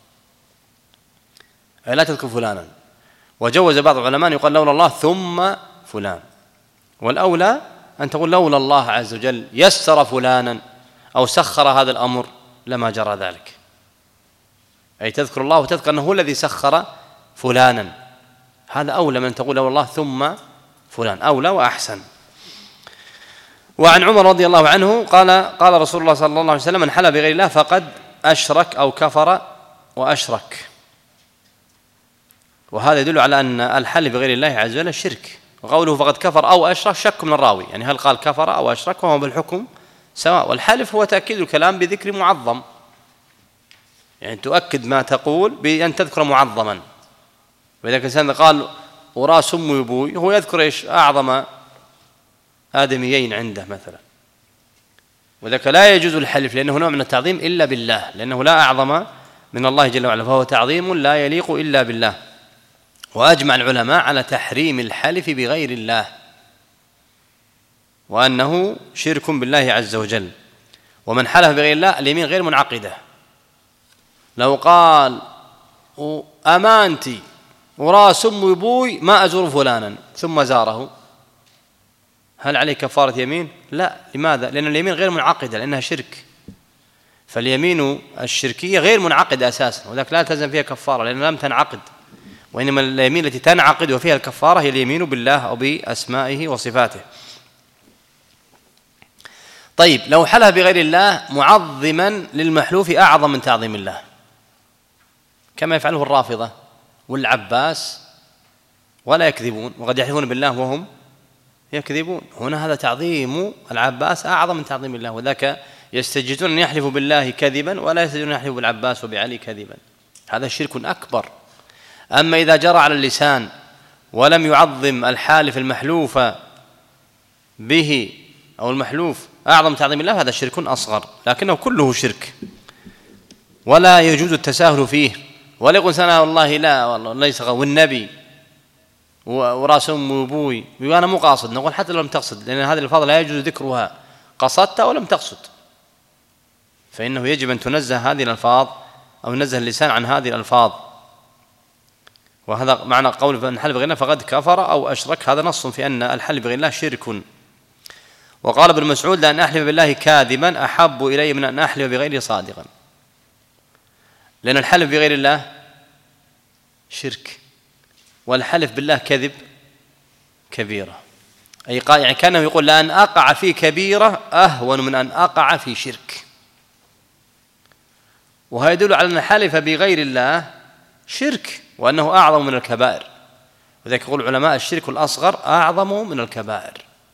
[SPEAKER 2] أي لا تذكر فلانا. وجوز بعض العلماء يقول لولا الله ثم فلان، والأولى أن تقول لولا الله عز وجل يسر فلانا أو سخر هذا الأمر لما جرى ذلك، أي تذكر الله وتذكر أنه هو الذي سخر فلانا، هذا أولى من أن تقول لولا الله ثم فلان، أولى وأحسن. وعن عمر رضي الله عنه قال قال رسول الله صلى الله عليه وسلم من حلف بغير الله فقد أشرك أو كفر وأشرك. وهذا يدل على أن الحلف بغير الله عز وجل شرك. وقوله فقد كفر أو أشرك شك من الراوي، يعني هل قال كفر أو أشرك، وهو بالحكم سواء. والحلف هو تأكيد الكلام بذكر معظم، يعني تؤكد ما تقول بأن تذكر معظما. وإذا كان الإنسان قال وراس أمي وأبوي، هو يذكر إيش أعظم آدميين عنده مثلا، وذلك لا يجوز الحلف لأنه نوع من التعظيم إلا بالله، لأنه لا أعظم من الله جل وعلا، فهو تعظيم لا يليق إلا بالله. وأجمع العلماء على تحريم الحلف بغير الله، وأنه شرك بالله عز وجل. ومن حلف بغير الله اليمين غير منعقدة. لو قال أمانتي وراس أمي وأبوي ما أزور فلانا ثم زاره، هل عليه كفارة يمين؟ لا. لماذا؟ لأن اليمين غير منعقدة، لأنها شرك، فاليمين الشركية غير منعقدة أساسا، وذلك لا تلزم فيها كفارة لأنها لم تنعقد. وإنما اليمين التي تنعقد وفيها الكفارة هي اليمين بالله أو بأسمائه وصفاته. طيب لو حلف بغير الله معظما للمحلوف أعظم من تعظيم الله، كما يفعله الرافضة والعباس، ولا يكذبون، وقد يحلفون بالله وهم يكذبون. هنا هذا تعظيم العباس أعظم من تعظيم الله، وذاك يستجدون أن يحلفوا بالله كذبا ولا يستجدون أن يحلفوا بالعباس وبعلي كذبا، هذا شرك أكبر. أما إذا جرى على اللسان ولم يعظم الحالف المحلوف به أو المحلوف أعظم تعظيم الله، هذا شرك أصغر، لكنه كله شرك ولا يجوز التساهل فيه. ولا يقول سنة والله لا والله ليس والنبي وراس أمي وأبوي وأنا مو قاصد، نقول حتى لو لم تقصد، لأن هذه الألفاظ لا يجوز ذكرها قصدت أو لم تقصد، فإنه يجب أن تنزه هذه الألفاظ أو نزه اللسان عن هذه الألفاظ. وهذا معنى قول أن الحلف بغير الله فقد كفر أو أشرك، هذا نص في أن الحلف بغير الله شرك. وقال ابن مسعود لأن أحلف بالله كاذبا أحب إلي من أن أحلف بغيره صادقا، لأن الحلف بغير الله شرك، والحلف بالله كذب كبيرة، أي يعني كانه يقول لأن أقع في كبيرة أهون من أن أقع في شرك. وهذا يدل على أن الحلف بغير الله شرك وأنه أعظم من الكبائر. وذلك يقول العلماء الشرك الأصغر أعظم من الكبائر،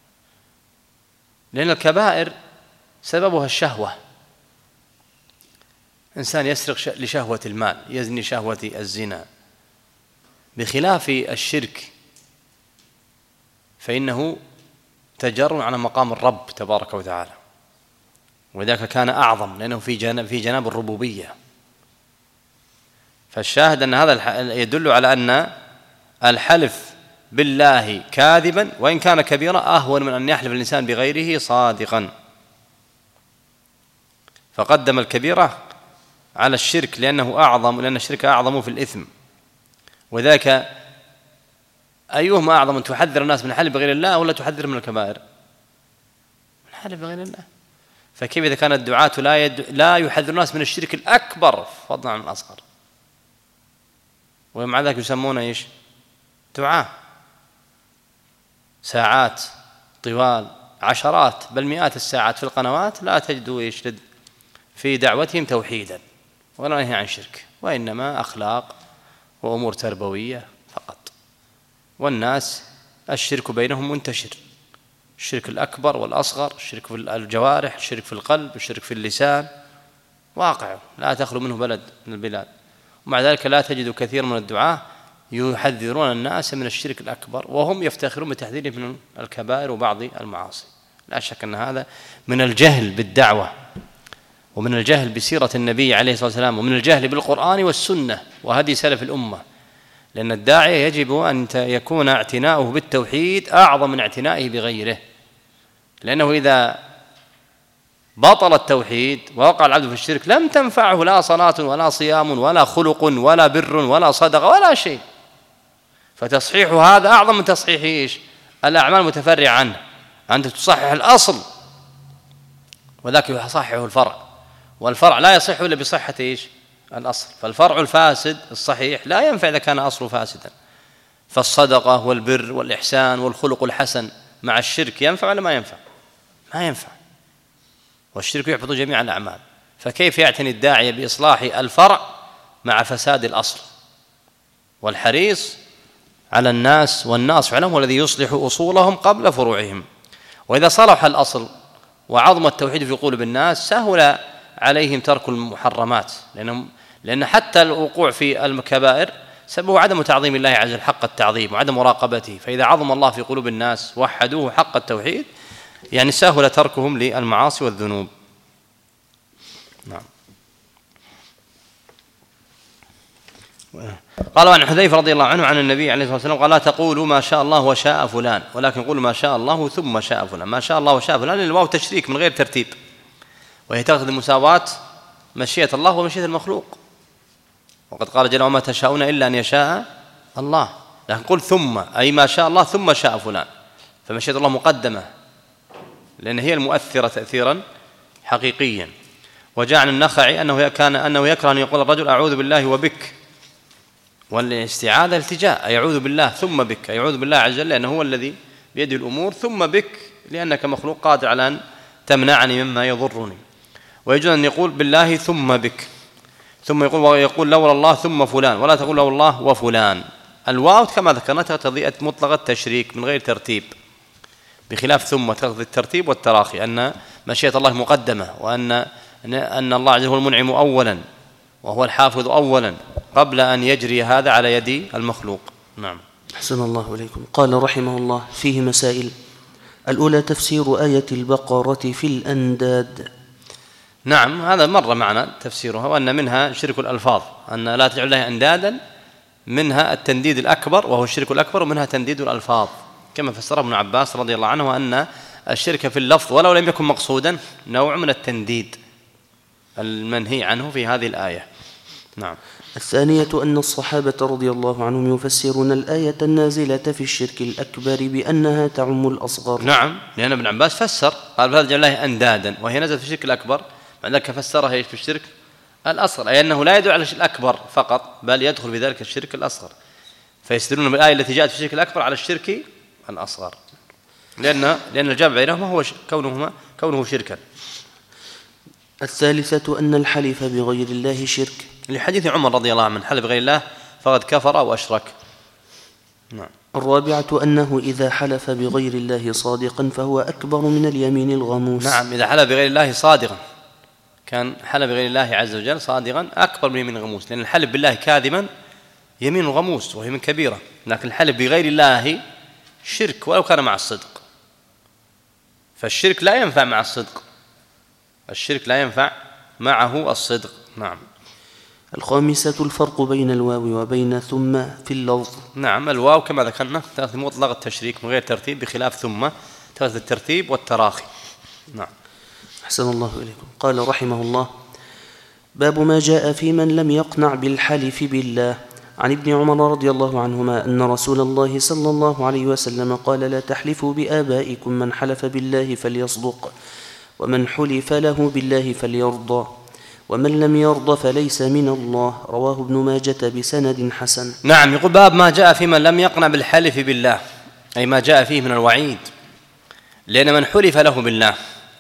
[SPEAKER 2] لأن الكبائر سببها الشهوة، إنسان يسرق لشهوة المال، يزني شهوة الزنا، بخلاف الشرك فإنه تجر على مقام الرب تبارك وتعالى، وذاك كان أعظم لأنه في جانب في جناب الربوبية. فالشاهد أن هذا يدل على أن الحلف بالله كاذبا وإن كان كبيرا أهون من أن يحلف الإنسان بغيره صادقا، فقدم الكبيرة على الشرك لأنه أعظم، لأن الشرك أعظم في الإثم. وذاك أيهما أعظم، أن تحذر الناس من الحلف بغير الله ولا تحذر من الكبائر؟ من الحلف بغير الله. فكيف إذا كان الدعاة لا يد... لا يحذر الناس من الشرك الأكبر فضلا عن الأصغر، ومع ذلك يسمونه إيش؟ دعاة، ساعات طوال، عشرات بل مئات الساعات في القنوات لا تجدوا إيش في دعوتهم توحيدا ولا نهي عن شرك، وإنما أخلاق وأمور تربوية فقط. والناس الشرك بينهم منتشر، الشرك الأكبر والأصغر، الشرك في الجوارح، الشرك في القلب، الشرك في اللسان، واقع لا تخلو منه بلد من البلاد. ومع ذلك لا تجد كثير من الدعاة يحذرون الناس من الشرك الأكبر وهم يفتخرون بتحذيره من الكبائر وبعض المعاصي. لا شك أن هذا من الجهل بالدعوة، ومن الجهل بسيرة النبي عليه الصلاة والسلام، ومن الجهل بالقرآن والسنة وهدي سلف الأمة. لأن الداعية يجب أن يكون اعتناؤه بالتوحيد أعظم من اعتنائه بغيره، لأنه إذا بطل التوحيد ووقع العبد في الشرك لم تنفعه لا صلاة ولا صيام ولا خلق ولا بر ولا صدقة ولا شيء. فتصحيح هذا أعظم من تصحيح إيش؟ الأعمال المتفرعة عنه. أنت تصحح الأصل وذاك يصححه الفرع، والفرع لا يصح إلا بصحة إيش؟ الأصل. فالفرع الفاسد الصحيح لا ينفع إذا كان أصله فاسدا. فالصدقة والبر والإحسان والخلق الحسن مع الشرك ينفع ولا ما ينفع؟ ما ينفع، والشرك يحبط جميع الأعمال. فكيف يعتني الداعية بإصلاح الفرع مع فساد الأصل؟ والحريص على الناس والناصح لهم هو الذي يصلح أصولهم قبل فروعهم. وإذا صلح الأصل وعظم التوحيد في قلوب الناس سهل عليهم ترك المحرمات، لأنهم لأن حتى الوقوع في الكبائر سببه عدم تعظيم الله عز وجل حق التعظيم وعدم مراقبته. فإذا عظم الله في قلوب الناس وحدوه حق التوحيد يعني سهل تركهم للمعاصي والذنوب. نعم. قال عن حذيفة رضي الله عنه عن النبي عليه الصلاة والسلام قال لا تقولوا ما شاء الله وشاء فلان ولكن قولوا ما شاء الله ثم شاء فلان. ما شاء الله وشاء فلان الواو تشريك من غير ترتيب، وهي تأخذ مساواة مشيئة الله ومشيئة المخلوق، وقد قال جل وما تشاءون إلا أن يشاء الله. لكن قل ثم، أي ما شاء الله ثم شاء فلان، فمشيئة الله مقدمة لأن هي المؤثرة تأثيرا حقيقيا. وجاء عن النخعي أنه كان أنه يكره أن يقول الرجل أعوذ بالله وبك، والاستعاذة التجاء، أي أعوذ بالله ثم بك، أي أعوذ بالله عز وجل لأنه هو الذي بيده الأمور، ثم بك لأنك مخلوق قادر على أن تمنعني مما يضرني. ويجوز أن يقول بالله ثم بك، ثم يقول ويقول لولا الله ثم فلان، ولا تقول لولا الله وفلان. الواو كما ذكرنا تقتضي مطلق التشريك من غير ترتيب، بخلاف ثم تقتضي الترتيب والتراخي، أن مشيئة الله مقدمة، وأن أن الله عز وجل هو المنعم أولا وهو الحافظ أولا قبل أن يجري هذا على يد المخلوق. نعم.
[SPEAKER 1] أحسن الله إليكم. قال رحمه الله فيه مسائل. الأولى تفسير آية البقرة في الأنداد.
[SPEAKER 2] نعم، هذا مر معنا تفسيرها، وأن منها شرك الألفاظ، أن لا تجعل الله أندادا، منها التنديد الأكبر وهو الشرك الأكبر، ومنها تنديد الألفاظ كما فسره ابن عباس رضي الله عنه، أن الشرك في اللفظ ولو لم يكن مقصودا نوع من التنديد المنهي عنه في هذه الآية. نعم.
[SPEAKER 1] الثانية أن الصحابة رضي الله عنهم يفسرون الآية النازلة في الشرك الأكبر بأنها تعم الأصغر.
[SPEAKER 2] نعم، لأن ابن عباس فسر قال فلا تجعل الله أندادا، وهي نزلت في الشرك الأكبر، بعد ذلك فسرها في الشرك الأصغر، أي أنه لا يدعو على الشرك الأكبر فقط بل يدخل في ذلك الشرك الأصغر، فيستدلون بالآية التي جاءت في الشرك الأكبر على الشرك الأصغر، لأن لأن الجمع بينهما هو كونهما كونه شركا.
[SPEAKER 1] الثالثة أن الحلف بغير الله شرك،
[SPEAKER 2] لحديث عمر رضي الله عنه: من حلف بغير الله فقد كفر أو أشرك. نعم.
[SPEAKER 1] الرابعة أنه إذا حلف بغير الله صادقا فهو أكبر من اليمين الغموس.
[SPEAKER 2] نعم، إذا حلف بغير الله صادقا كان حلف بغير الله عز وجل صادقا أكبر من اليمين الغموس، لأن الحلف بالله كاذبا يمين غموس وهي من كبيرة، لكن الحلف بغير الله شرك ولو كان مع الصدق، فالشرك لا ينفع مع الصدق، الشرك لا ينفع معه الصدق. نعم.
[SPEAKER 1] الخامسة الفرق بين الواو وبين ثم في اللفظ.
[SPEAKER 2] نعم، الواو كما ذكرنا تأخذ مطلق التشريك من غير ترتيب، بخلاف ثم تأخذ الترتيب والتراخي. نعم.
[SPEAKER 1] أحسن الله إليكم. قال رحمه الله: باب ما جاء في من لم يقنع بالحلف بالله. عن ابن عمر رضي الله عنهما أن رسول الله صلى الله عليه وسلم قال: لا تحلفوا بآبائكم، من حلف بالله فليصدق، ومن حلف له بالله فليرضى، ومن لم يرضى فليس من الله. رواه ابن ماجة بسند حسن.
[SPEAKER 2] نعم. يقول: باب ما جاء في من لم يقنع بالحلف بالله، أي ما جاء فيه من الوعيد، لأن من حلف له بالله،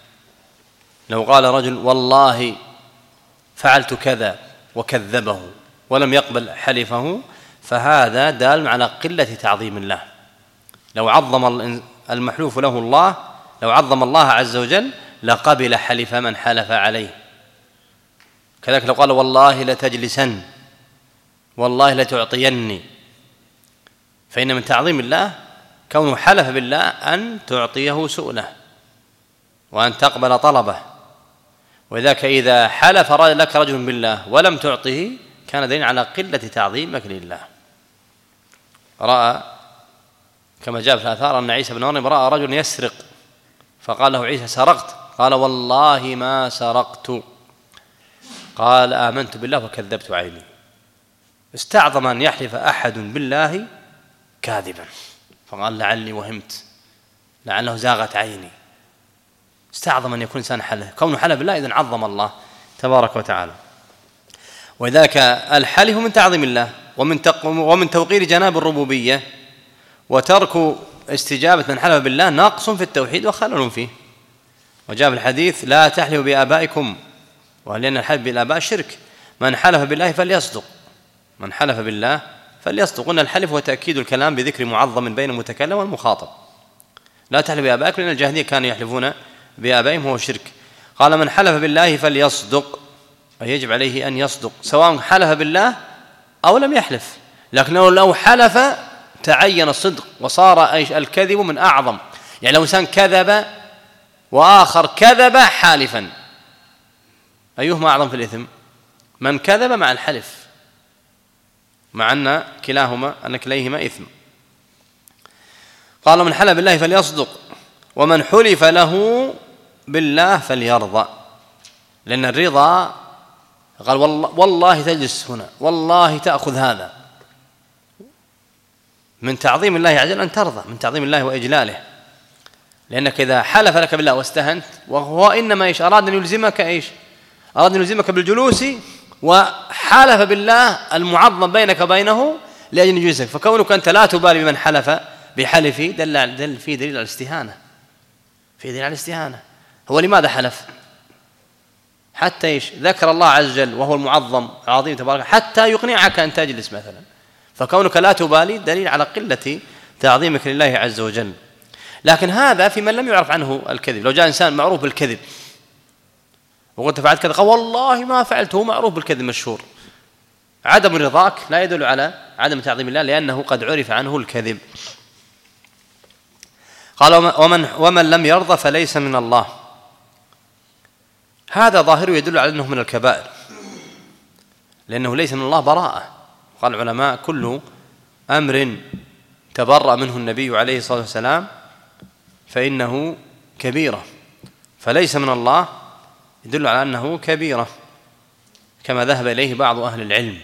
[SPEAKER 2] لو قال رجل: والله فعلت كذا وكذبه ولم يقبل حلفه، فهذا دال على قلة تعظيم الله. لو عظم المحلوف له الله، لو عظم الله عز وجل لقبل حلف من حلف عليه. كذلك لو قال: والله لتجلسن، والله لتعطيني، فإن من تعظيم الله كونه حلف بالله أن تعطيه سؤله وأن تقبل طلبه. وذاك إذا حلف لك رجل بالله ولم تعطه كان دليل على قلة تعظيمك لله. رأى كما جاء في الآثار أن عيسى بن مريم رأى رجل يسرق، فقال له عيسى: سرقت؟ قال: والله ما سرقت. قال: آمنت بالله وكذبت عيني. استعظم أن يحلف أحد بالله كاذبا، فقال: لعلي وهمت، لعله زاغت عيني. استعظم أن يكون إنسان حلف، كونه حلف بالله إذن عظم الله تبارك وتعالى. وذاك الحلف من تعظيم الله ومن ومن توقير جناب الربوبية، وترك استجابة من حلف بالله ناقص في التوحيد وخلل فيه. وجاء في الحديث: لا تحلفوا بآبائكم، ولأن الحلف بالآباء شرك. من حلف بالله فليصدق، من حلف بالله فليصدق. قلنا الحلف هو تأكيد الكلام بذكر معظم بين المتكلم والمخاطب. لا تحلف بآبائكم، لأن الجاهلية كانوا يحلفون بآبائهم، هو شرك. قال: من حلف بالله فليصدق، أي يجب عليه أن يصدق سواء حلف بالله أو لم يحلف. لكنه لو حلف تعين الصدق وصار الكذب من أعظم. يعني لو إنسان كذب وآخر كذب حالفا، أيهما أعظم في الإثم؟ من كذب مع الحلف، مع أن كلاهما أن كليهما إثم. قال: من حلف بالله فليصدق، ومن حلف له بالله فليرضى. لأن الرضا قال: والله, والله تجلس هنا، والله تأخذ هذا. من تعظيم الله عز وجل أن ترضى، من تعظيم الله وإجلاله. لأنك إذا حلف لك بالله واستهنت، وهو إنما إيش أراد أن يلزمك إيش أراد أن يلزمك بالجلوس، وحلف بالله المعظم بينك وبينه لأجل جلوسك، فكونك أنت لا تبالي بمن حلف بحلفه دل, دل فيه دليل على الاستهانة، فيه دليل على الاستهانة. هو لماذا حلف؟ حتى إيش ذكر الله عز وجل وهو المعظم العظيم تبارك، حتى يقنعك أن تجلس مثلا. فكونك لا تبالي دليل على قلة تعظيمك لله عز وجل. لكن هذا في من لم يعرف عنه الكذب. لو جاء إنسان معروف بالكذب وقلت فعلت كذا، قال: والله ما فعلته، معروف بالكذب مشهور، عدم رضاك لا يدل على عدم تعظيم الله، لأنه قد عرف عنه الكذب. قال: ومن, ومن لم يرضى فليس من الله. هذا ظاهره يدل على أنه من الكبائر، لأنه ليس من الله براءة. قال العلماء: كل أمر تبرأ منه النبي عليه الصلاة والسلام فإنه كبيرة، فليس من الله يدل على أنه كبيرة، كما ذهب إليه بعض أهل العلم،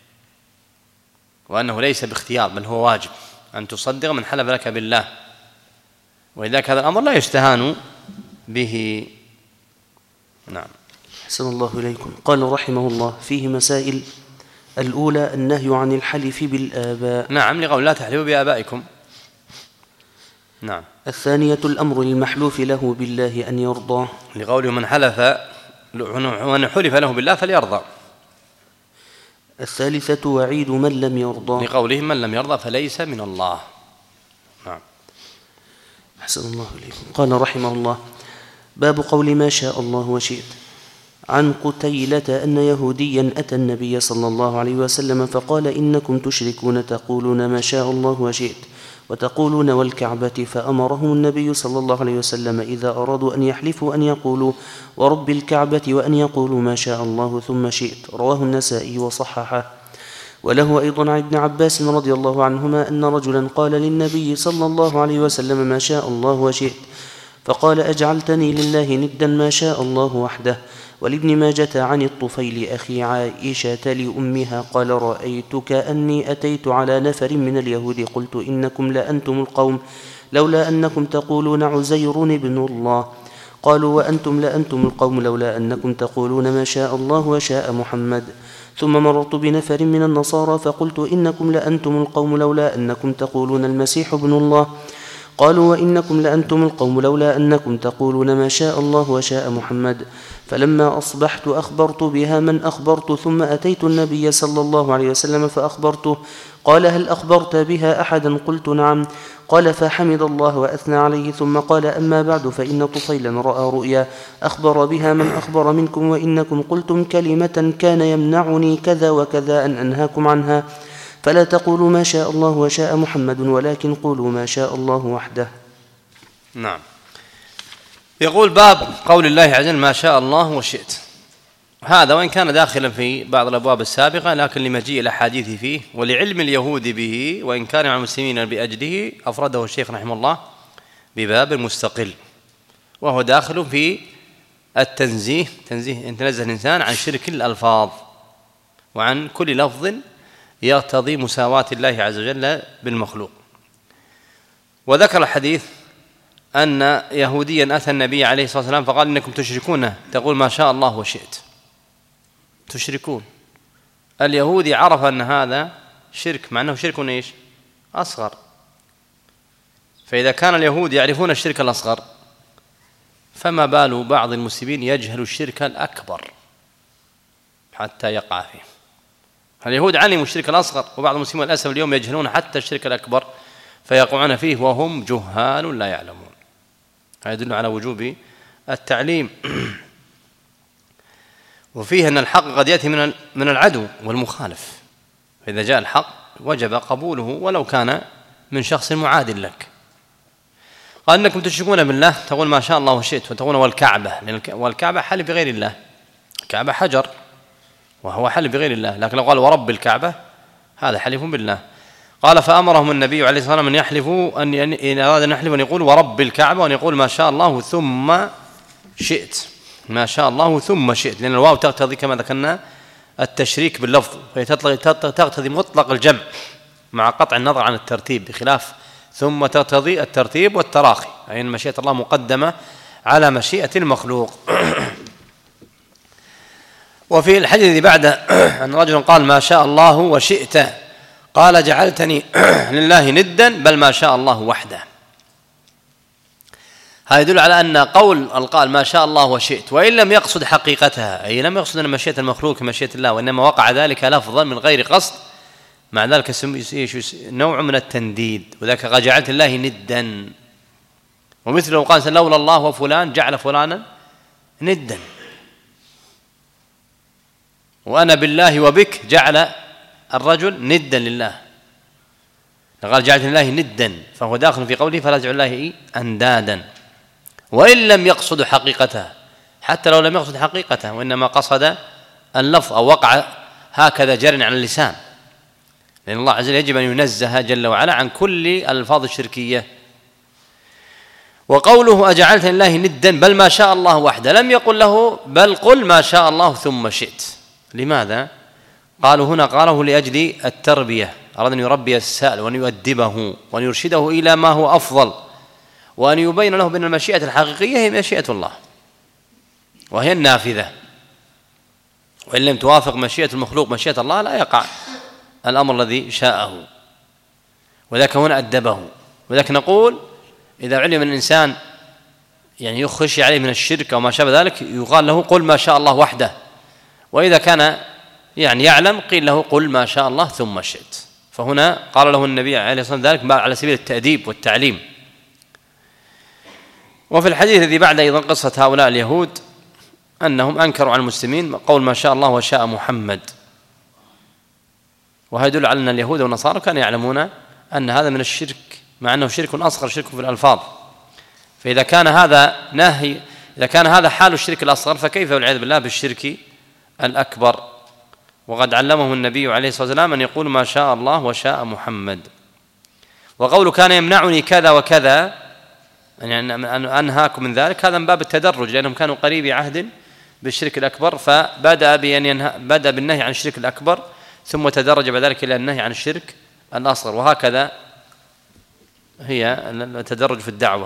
[SPEAKER 2] وأنه ليس باختيار بل هو واجب أن تصدق من حلف لك بالله. ولذلك هذا الأمر لا يستهان به. نعم.
[SPEAKER 1] أحسن الله إليكم. قال رحمه الله: فيه مسائل. الأولى النهي عن الحلف بالآباء.
[SPEAKER 2] نعم، لقول: لا تحلفوا بآبائكم. نعم.
[SPEAKER 1] الثانية الأمر للمحلوف له بالله أن يرضى،
[SPEAKER 2] لقوله: من حلف وأن حلف له بالله فليرضى.
[SPEAKER 1] الثالثة وعيد من لم يرضى،
[SPEAKER 2] لقولهم من لم يرضى فليس من الله. نعم.
[SPEAKER 1] أحسن الله إليكم. قال رحمه الله: باب قول ما شاء الله وشئت. عن قتيلة أن يهوديا أتى النبي صلى الله عليه وسلم فقال: إنكم تشركون تقولون ما شاء الله وشئت وتقولون والكعبة، فأمرهم النبي صلى الله عليه وسلم إذا أرادوا أن يحلفوا أن يقولوا ورب الكعبة وأن يقولوا ما شاء الله ثم شئت. رواه النسائي وصححه. وله أيضا عن ابن عباس رضي الله عنهما أن رجلا قال للنبي صلى الله عليه وسلم: ما شاء الله وشئت، فقال: أجعلتني لله ندا ما شاء الله وحده. ولابن ماجة عن الطفيل أخي عائشة لأمها قال: رأيتك أني أتيت على نفر من اليهود قلت: إنكم لأنتم القوم لولا أنكم تقولون عزير بن الله. قالوا: وأنتم لأنتم القوم لولا أنكم تقولون ما شاء الله وشاء محمد. ثم مررت بنفر من النصارى فقلت: إنكم لأنتم القوم لولا أنكم تقولون المسيح ابن الله. قالوا: وإنكم لأنتم القوم لولا أنكم تقولون ما شاء الله وشاء محمد. فلما أصبحت أخبرت بها من أخبرت، ثم أتيت النبي صلى الله عليه وسلم فأخبرته. قال: هل أخبرت بها أحدا؟ قلت: نعم. قال: فحمد الله وأثنى عليه، ثم قال: أما بعد، فإن طفيلا رأى رؤيا أخبر بها من أخبر منكم، وإنكم قلتم كلمة كان يمنعني كذا وكذا أن أنهاكم عنها، فلا تقولوا ما شاء الله وشاء محمد، ولكن قولوا ما شاء الله وحده.
[SPEAKER 2] نعم. يقول: باب قول الله عز وجل ما شاء الله وشئت. هذا وإن كان داخلا في بعض الأبواب السابقة، لكن لمجيء الأحاديث فيه ولعلم اليهود به وإن كان مع المسلمين بأجله أفرده الشيخ رحمه الله بباب مستقل، وهو داخل في التنزيه، تنزيه أن تنزه الإنسان عن شرك الألفاظ وعن كل لفظ يقتضي مساواة الله عز وجل بالمخلوق. وذكر الحديث أن يهوديا أتى النبي عليه الصلاة والسلام فقال: إنكم تشركون تقول ما شاء الله وشئت. تشركون. اليهودي عرف أن هذا شرك، مع أنه شرك إيش؟ أصغر. فإذا كان اليهود يعرفون الشرك الأصغر، فما بال بعض المسلمين يجهل الشرك الأكبر حتى يقع فيه. اليهود علموا الشرك الأصغر، وبعض المسلمين للأسف اليوم يجهلون حتى الشرك الأكبر فيقعون فيه وهم جهال لا يعلمون. هذا يدل على وجوب التعليم. وفيه أن الحق قد يأتي من من العدو والمخالف، فإذا جاء الحق وجب قبوله ولو كان من شخص معاد لك. قال: إنكم تشركون بالله تقول ما شاء الله وشئت وتقول والكعبة، والكعبة حل بغير الله، الكعبة حجر وهو حل بغير الله، لكن لو قال ورب الكعبة هذا حلف بالله. قال: فأمرهم النبي عليه الصلاة والسلام أن يحلفوا أن إن أراد أن يحلفوا أن يقول ورب الكعبة وأن يقول ما شاء الله ثم شئت، ما شاء الله ثم شئت، لأن الواو تقتضي كما ذكرنا التشريك باللفظ، فهي تقتضي مطلق الجمع مع قطع النظر عن الترتيب، بخلاف ثم تقتضي الترتيب والتراخي، أي أن مشيئة الله مقدمة على مشيئة المخلوق. وفي الحديث الذي بعده أن رجل قال ما شاء الله وشئت، قال: جعلتني لله ندا بل ما شاء الله وحده. هذا يدل على أن قول القائل ما شاء الله وشئت وإن لم يقصد حقيقتها، أي لم يقصد أن مشيئة المخلوق كمشيئة الله، وإنما وقع ذلك لفظا من غير قصد، مع ذلك نوع من التنديد، وذلك قال: جعلت الله ندا. ومثل لو قال لولا الله وفلان جعل فلانا ندا، وأنا بالله وبك جعل الرجل ندا لله. قال: جعلت الله ندا، فهو داخل في قوله فلا تجعل الله أندادا، وإن لم يقصد حقيقتها، حتى لو لم يقصد حقيقتها وإنما قصد اللفظ أو وقع هكذا جرى عن اللسان، لأن الله عز وجل يجب أن ينزه جل وعلا عن كل الألفاظ الشركية. وقوله أجعلت الله ندا بل ما شاء الله وحده، لم يقل له بل قل ما شاء الله ثم شئت. لماذا؟ قالوا هنا قاله لأجل التربية، أراد أن يربي السائل وأن يؤدبه وأن يرشده إلى ما هو أفضل، وأن يبين له بأن المشيئة الحقيقية هي مشيئة الله وهي النافذة، وإن لم توافق مشيئة المخلوق مشيئة الله لا يقع الأمر الذي شاءه، وذاك هنا أدبه. وذاك نقول إذا علم الإنسان يعني يخشي عليه من الشرك أو ما شابه ذلك يقال له قل ما شاء الله وحده، وإذا كان يعني يعلم قيل له قل ما شاء الله ثم شئت. فهنا قال له النبي عليه الصلاة والسلام ذلك على سبيل التأديب والتعليم. وفي الحديث الذي بعد أيضا قصة هؤلاء اليهود أنهم أنكروا على المسلمين قول ما شاء الله وشاء محمد، وهذا يدل على أن اليهود والنصارى كانوا يعلمون أن هذا من الشرك، مع أنه شرك أصغر، شرك في الألفاظ. فإذا كان هذا نهي، إذا كان هذا حال الشرك الأصغر فكيف والعياذ بالله بالشرك الأكبر؟ وقد علمه النبي عليه الصلاة والسلام أن يقول ما شاء الله وشاء محمد. وقوله كان يمنعني كذا وكذا يعني أن أنهاكم من ذلك، هذا من باب التدرج، لأنهم كانوا قريبي عهد بالشرك الأكبر، فبدأ بأن ينهى بدأ بالنهي عن الشرك الأكبر ثم تدرج بعد ذلك إلى النهي عن الشرك الأصغر، وهكذا هي التدرج في الدعوة.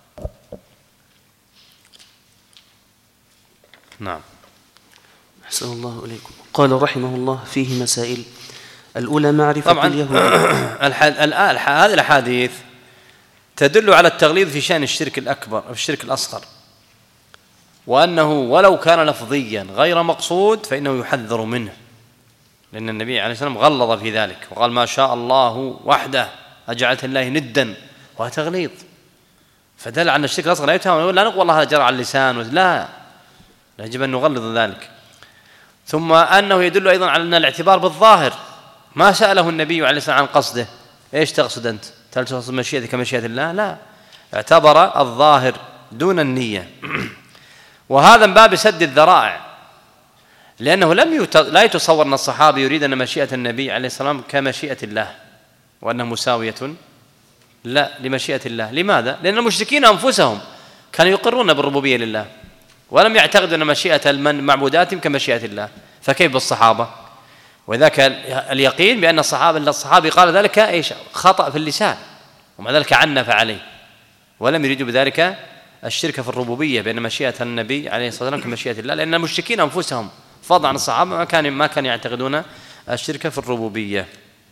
[SPEAKER 2] نعم.
[SPEAKER 1] أحسن الله إليكم. قال رحمه الله فيه مسائل. الأولى معرفة
[SPEAKER 2] طبعا
[SPEAKER 1] اليهود.
[SPEAKER 2] هذه الأحاديث تدل على التغليظ في شأن الشرك الأكبر أو الشرك الأصغر، وأنه ولو كان لفظيا غير مقصود فإنه يحذر منه، لأن النبي عليه الصلاة والسلام غلظ في ذلك وقال ما شاء الله وحده أجعلت الله ندا، وهذا تغليظ. فدل على الشرك الأصغر لا يتهم، لا نقول والله هذا جرى على اللسان، لا، يجب أن نغلظ ذلك. ثم أنه يدل أيضا على أن الاعتبار بالظاهر، ما سأله النبي عليه الصلاة والسلام عن قصده، إيش تقصد أنت؟ هل تقصد مشيئتك كمشيئة الله؟ لا، اعتبر الظاهر دون النية. وهذا من باب سد الذرائع، لأنه لم يت... لا يتصور أن الصحابي يريد أن مشيئة النبي عليه السلام كمشيئة الله وأنها مساوية لا لمشيئة الله. لماذا؟ لأن المشركين أنفسهم كانوا يقرون بالربوبية لله ولم يعتقدوا أن مشيئة المعبودات كمشيئة الله، فكيف بالصحابة؟ وذاك اليقين بأن الصحابة الصحابي قال ذلك إيش خطأ في اللسان، ومع ذلك عنف عليه، ولم يريدوا بذلك الشرك في الربوبية بأن مشيئة النبي عليه الصلاة والسلام كمشيئة الله، لأن المشركين أنفسهم فضلا عن الصحابة ما كانوا ما كانوا يعتقدون الشرك في الربوبية.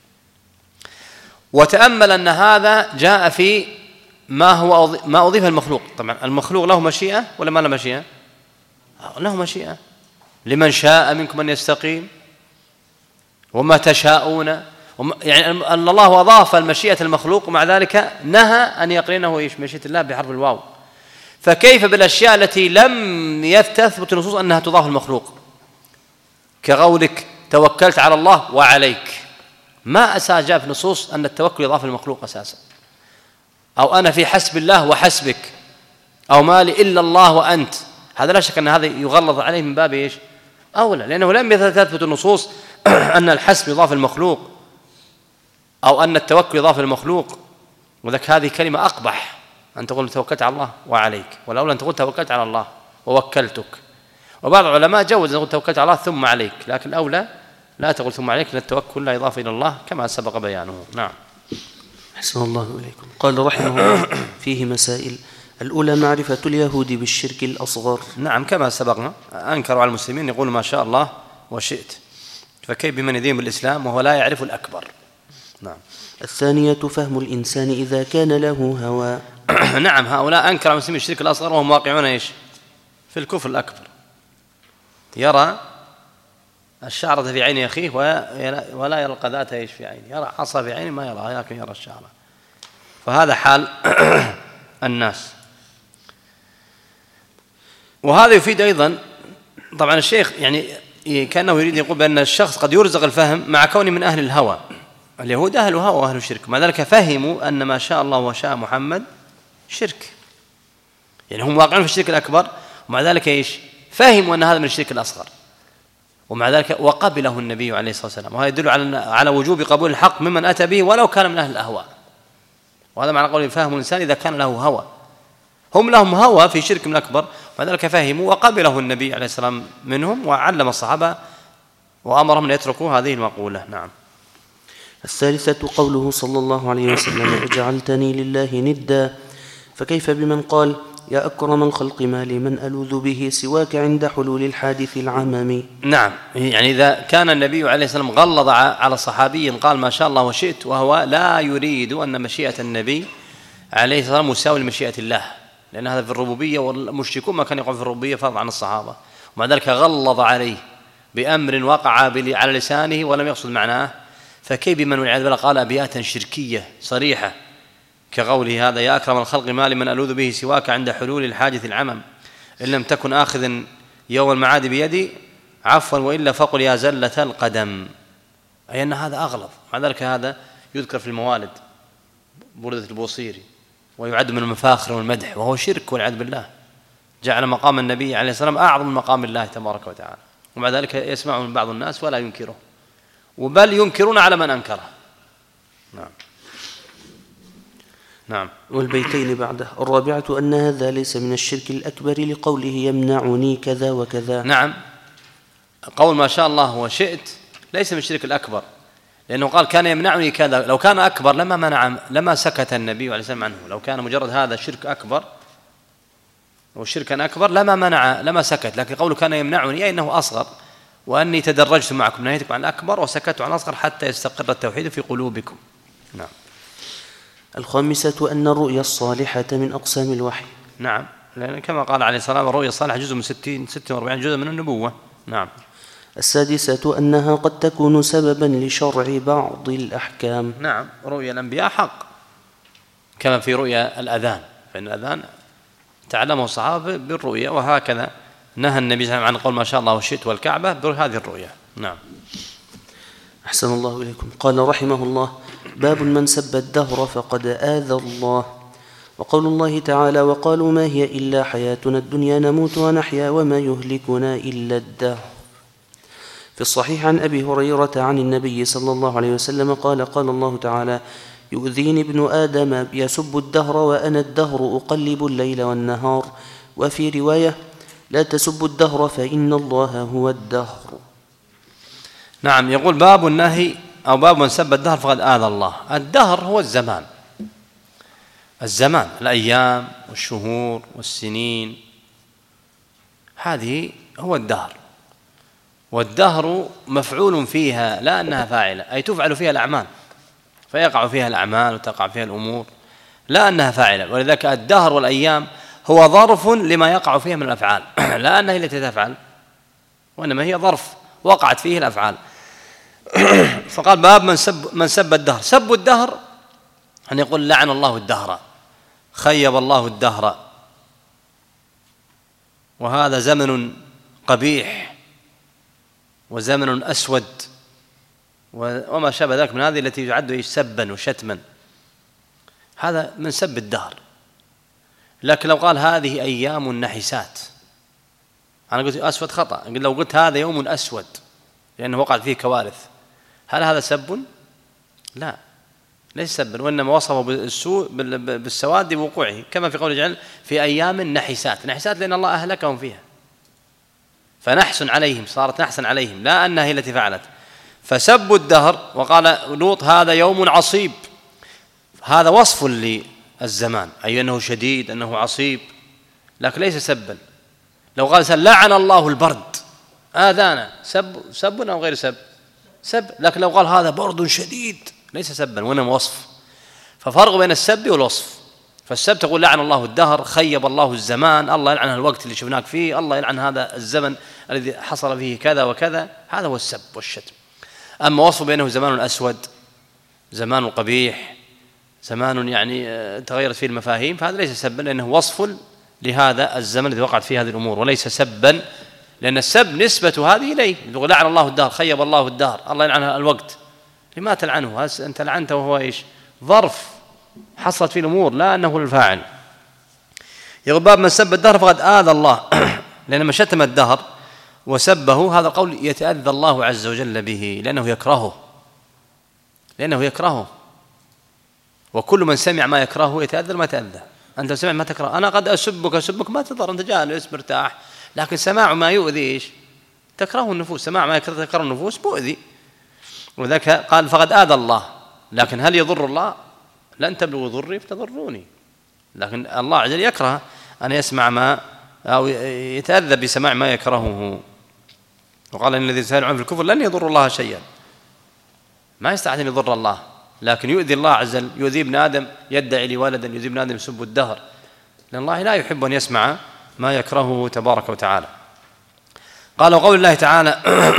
[SPEAKER 2] وتأمل أن هذا جاء في ما هو ما أضيف المخلوق. طبعا المخلوق له مشيئة ولا ما له مشيئة؟ له مشيئة، لمن شاء منكم أن يستقيم وما تشاءون، يعني أن الله أضاف المشيئة المخلوق ومع ذلك نهى أن يقرنه إيش مشيئة الله بحرف الواو. فكيف بالأشياء التي لم يثبت النصوص أنها تضاف المخلوق، كقولك توكلت على الله وعليك، ما أساس جاء في النصوص أن التوكل يضاف المخلوق أساسا، أو أنا في حسب الله وحسبك، أو ما لي إلا الله وأنت، هذا لا شك أن هذا يغلظ عليه من باب إيش أولى، لأنه لم يثبت النصوص أن الحسب يضاف المخلوق أو أن التوكل يضاف المخلوق. وذلك هذه كلمة أقبح أن تقول توكلت على الله وعليك، والأولى أن تقول توكلت على الله ووكلتك. وبعض العلماء جوز أن تقول توكلت على الله ثم عليك، لكن الأولى لا تقول ثم عليك، لأن التوكل لا يضاف إلى الله كما سبق بيانه. نعم.
[SPEAKER 1] أحسن الله إليكم. قال رحمه الله فيه مسائل. الأولى معرفة اليهود بالشرك الأصغر.
[SPEAKER 2] نعم كما سبقنا، أنكروا على المسلمين يقول ما شاء الله وشئت، فكيف بمن يدين بالإسلام وهو لا يعرف الأكبر. نعم.
[SPEAKER 1] الثانية فهم الإنسان إذا كان له هوى.
[SPEAKER 2] نعم، هؤلاء أنكر على المسلمين الشرك الأصغر وهم واقعون إيش في الكفر الأكبر. يرى الشعرة في عين أخيه ولا يرى القذاة إيش في عينه، يرى عصا في عينه ما يراها لكن يرى الشعرة. فهذا حال الناس. وهذا يفيد أيضا، طبعا الشيخ يعني كأنه يريد يقول بأن الشخص قد يرزق الفهم مع كونه من أهل الهوى. اليهود أهل هوى وأهل الشرك، مع ذلك فهموا أن ما شاء الله وشاء محمد شرك، يعني هم واقعون في الشرك الأكبر ومع ذلك إيش فهموا أن هذا من الشرك الأصغر، ومع ذلك وقبله النبي عليه الصلاة والسلام. وهذا يدل على على وجوب قبول الحق ممن أتى به ولو كان من أهل الأهواء. وهذا معنى قول فهم الإنسان إذا كان له هوى. هم لهم هوى في شرك من أكبر ومع ذلك فهموا وقبله النبي عليه السلام منهم وعلم الصحابة وأمرهم أن يتركوا هذه المقولة. نعم.
[SPEAKER 1] الثالثة قوله صلى الله عليه وسلم اجعلتني لله ندا. فكيف بمن قال يا أكرم الخلق ما لي من ألوذ به سواك عند حلول الحادث العمم.
[SPEAKER 2] نعم، يعني إذا كان النبي عليه السلام غلظ على صحابي قال ما شاء الله وشئت وهو لا يريد أن مشيئة النبي عليه الصلاة والسلام مساوي لمشيئة الله، لأن هذا في الربوبية، والمشركون ما كانوا يقعون في الربوبية فضلا عن الصحابة، ومع ذلك غلظ عليه بأمر وقع على لسانه ولم يقصد معناه، فكيف بمن والعياذ بالله قال أبياتا شركية صريحة كقوله هذا يا أكرم الخلق ما لمن ألوذ به سواك عند حلول الحادث العمم، إن لم تكن آخذ يوم المعاد بيدي عفوا وإلا فقل يا زلة القدم، أي أن هذا أغلظ. مع ذلك هذا يذكر في الموالد بردة البوصيري ويعد من المفاخر والمدح، وهو شرك والعياذ بالله، جعل مقام النبي عليه السلام أعظم من مقام الله تبارك وتعالى، ومع ذلك يسمعه من بعض الناس ولا ينكره، وبل ينكرون على من أنكره. نعم نعم.
[SPEAKER 1] والبيتين بعده. الرابعة أن هذا ليس من الشرك الأكبر لقوله يمنعني كذا وكذا.
[SPEAKER 2] نعم، قول ما شاء الله وشئت ليس من الشرك الأكبر، لأنه قال كان يمنعني كذا، لو كان أكبر لما منع لما سكت النبي عليه السلام عنه، لو كان مجرد هذا شرك أكبر وشركا أكبر لما منع لما سكت، لكن قوله كان يمنعني أي أنه أصغر، وأني تدرجت معكم نهيتكم عن الأكبر وسكت عن الأصغر حتى يستقر التوحيد في قلوبكم. نعم.
[SPEAKER 1] الخامسة أن الرؤيا الصالحة من أقسام الوحي.
[SPEAKER 2] نعم، لأن كما قال عليه الصلاة والسلام الرؤيا الصالحة جزء من ستين ستة وأربعين جزء من النبوة. نعم.
[SPEAKER 1] السادسة أنها قد تكون سببا لشرع بعض الأحكام.
[SPEAKER 2] نعم، رؤيا الأنبياء حق، كما في رؤيا الأذان، فإن الأذان تعلمه الصحابة بالرؤيا، وهكذا نهى النبي صلى الله عليه وسلم عن قول ما شاء الله والشئت والكعبة بهذه الرؤيا. نعم.
[SPEAKER 1] أحسن الله إليكم. قال رحمه الله: باب من سب الدهر فقد آذى الله. وقول الله تعالى: وقالوا ما هي إلا حياتنا الدنيا نموت ونحيا وما يهلكنا إلا الدهر. في الصحيح عن أبي هريرة عن النبي صلى الله عليه وسلم قال: قال الله تعالى: يؤذيني ابن آدم يسب الدهر وأنا الدهر أقلب الليل والنهار. وفي رواية: لا تسبوا الدهر فإن الله هو الدهر.
[SPEAKER 2] نعم. يقول باب النهي أو باب من سب الدهر فقد آذى الله. الدهر هو الزمان، الزمان الأيام والشهور والسنين، هذه هو الدهر، والدهر مفعول فيها لا أنها فاعلة، أي تفعل فيها الأعمال، فيقع فيها الأعمال وتقع فيها الأمور، لا أنها فاعلة. ولذلك الدهر والأيام هو ظرف لما يقع فيها من الأفعال لا أنها التي تفعل، وإنما هي ظرف وقعت فيه الأفعال. فقال باب من سب من سب الدهر. سب الدهر أن يقول لعن الله الدهر، خيب الله الدهر، وهذا زمن قبيح وزمن أسود وما شابه ذلك من هذه التي يعد سبا وشتما، هذا من سب الدهر. لكن لو قال هذه أيام نحسات، أنا قلت أسود خطأ، لو قلت هذا يوم أسود لأنه وقعت فيه كوارث، هل هذا سب؟ لا، ليس سبا، وإنما وصفه بالسوء بالسواد بوقوعه، كما في قوله جل في أيام نحسات. نحسات لأن الله أهلكهم فيها، فنحس عليهم، صارت نحسا عليهم، لا أنها هي التي فعلت. فسبوا الدهر. وقال لوط هذا يوم عصيب، هذا وصف للزمان، أي أنه شديد أنه عصيب، لكن ليس سبا. لو قال لعن الله البرد آذانا، سب سب أو غير سب؟ سب. لكن لو قال هذا برد شديد ليس سبا وإنما وصف. ففرق بين السب والوصف. فالسب تقول لعن الله الدهر، خيب الله الزمان، الله يلعن الوقت اللي شفناك فيه، الله يلعن هذا الزمن الذي حصل فيه كذا وكذا، هذا هو السب والشتم. أما وصف بينه زمان أسود، زمان قبيح، زمان يعني تغيرت فيه المفاهيم، فهذا ليس سبا لأنه وصف لهذا الزمن الذي وقعت فيه هذه الأمور، وليس سبا، لأن السب نسبة هذه إليه. يقول لعن الله الدهر، خيب الله الدهر، الله يلعن الوقت، لما تلعنه؟ أنت لعنته وهو إيش؟ ظرف حصلت فيه الأمور، لا أنه الفاعل. يقول باب من سب الدهر فقد آذى الله لأن من شتم الدهر وسبه هذا القول يتأذى الله عز وجل به، لأنه يكرهه لأنه يكرهه وكل من سمع ما يكرهه يتأذى ما يتأذى. أنت سمع ما تكره، أنا قد أسبك أسبك ما تضر، أنت جالس مرتاح، لكن سماع ما يؤذي إيش؟ تكره النفوس، سماع ما يكره تكره النفوس مؤذي. وذاك قال فقد آذى الله، لكن هل يضر الله؟ لن تبلغوا ضري فتضروني، لكن الله عز وجل يكره أن يسمع ما أو يتأذى بسماع ما يكرهه. وقال إن الذين يسارعون في الكفر لن يضر الله شيئا، ما يستطيع أن يضر الله، لكن يؤذي الله عز وجل. يؤذي ابن آدم يدعي لي ولدا، يؤذي ابن آدم يسب الدهر، لأن الله لا يحب أن يسمع ما يكرهه تبارك وتعالى. قال وقول الله تعالى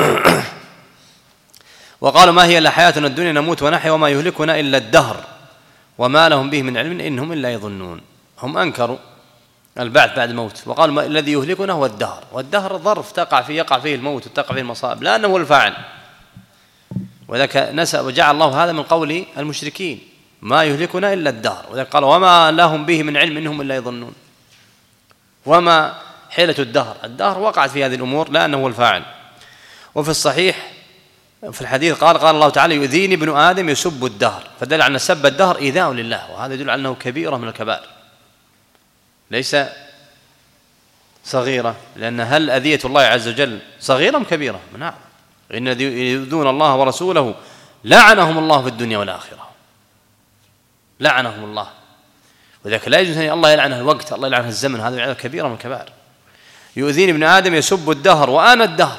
[SPEAKER 2] وقالوا ما هي إلا حياتنا الدنيا نموت ونحيا وما يهلكنا إلا الدهر وما لهم به من علم إنهم إلا يظنون. هم أنكروا البعث بعد الموت وقالوا ما الذي يهلكنا هو الدهر، والدهر ظرف تقع فيه يقع فيه الموت وتقع فيه المصائب، لا أنه هو الفاعل. وذاك نسأ وجعل الله هذا من قول المشركين ما يهلكنا إلا الدهر، وذاك قال وما لهم به من علم إنهم إلا يظنون. وما حيلة الدهر؟ الدهر وقعت في هذه الأمور لا أنه هو الفاعل. وفي الصحيح في الحديث قال قال الله تعالى يؤذيني ابن آدم يسب الدهر، فدل على أن سب الدهر إيذاء لله، وهذا يدل على أنه كبيرة من الكبائر ليس صغيرة، لأن هل أذية الله عز وجل صغيرة أم كبيرة؟ نعم، إن يؤذون الله ورسوله لعنهم الله في الدنيا والآخرة، لعنهم الله. وذلك لا يجوز أن الله يلعنه الوقت، الله يلعنه الزمن، هذا كبيرة من الكبائر. يؤذيني ابن آدم يسب الدهر وأنا الدهر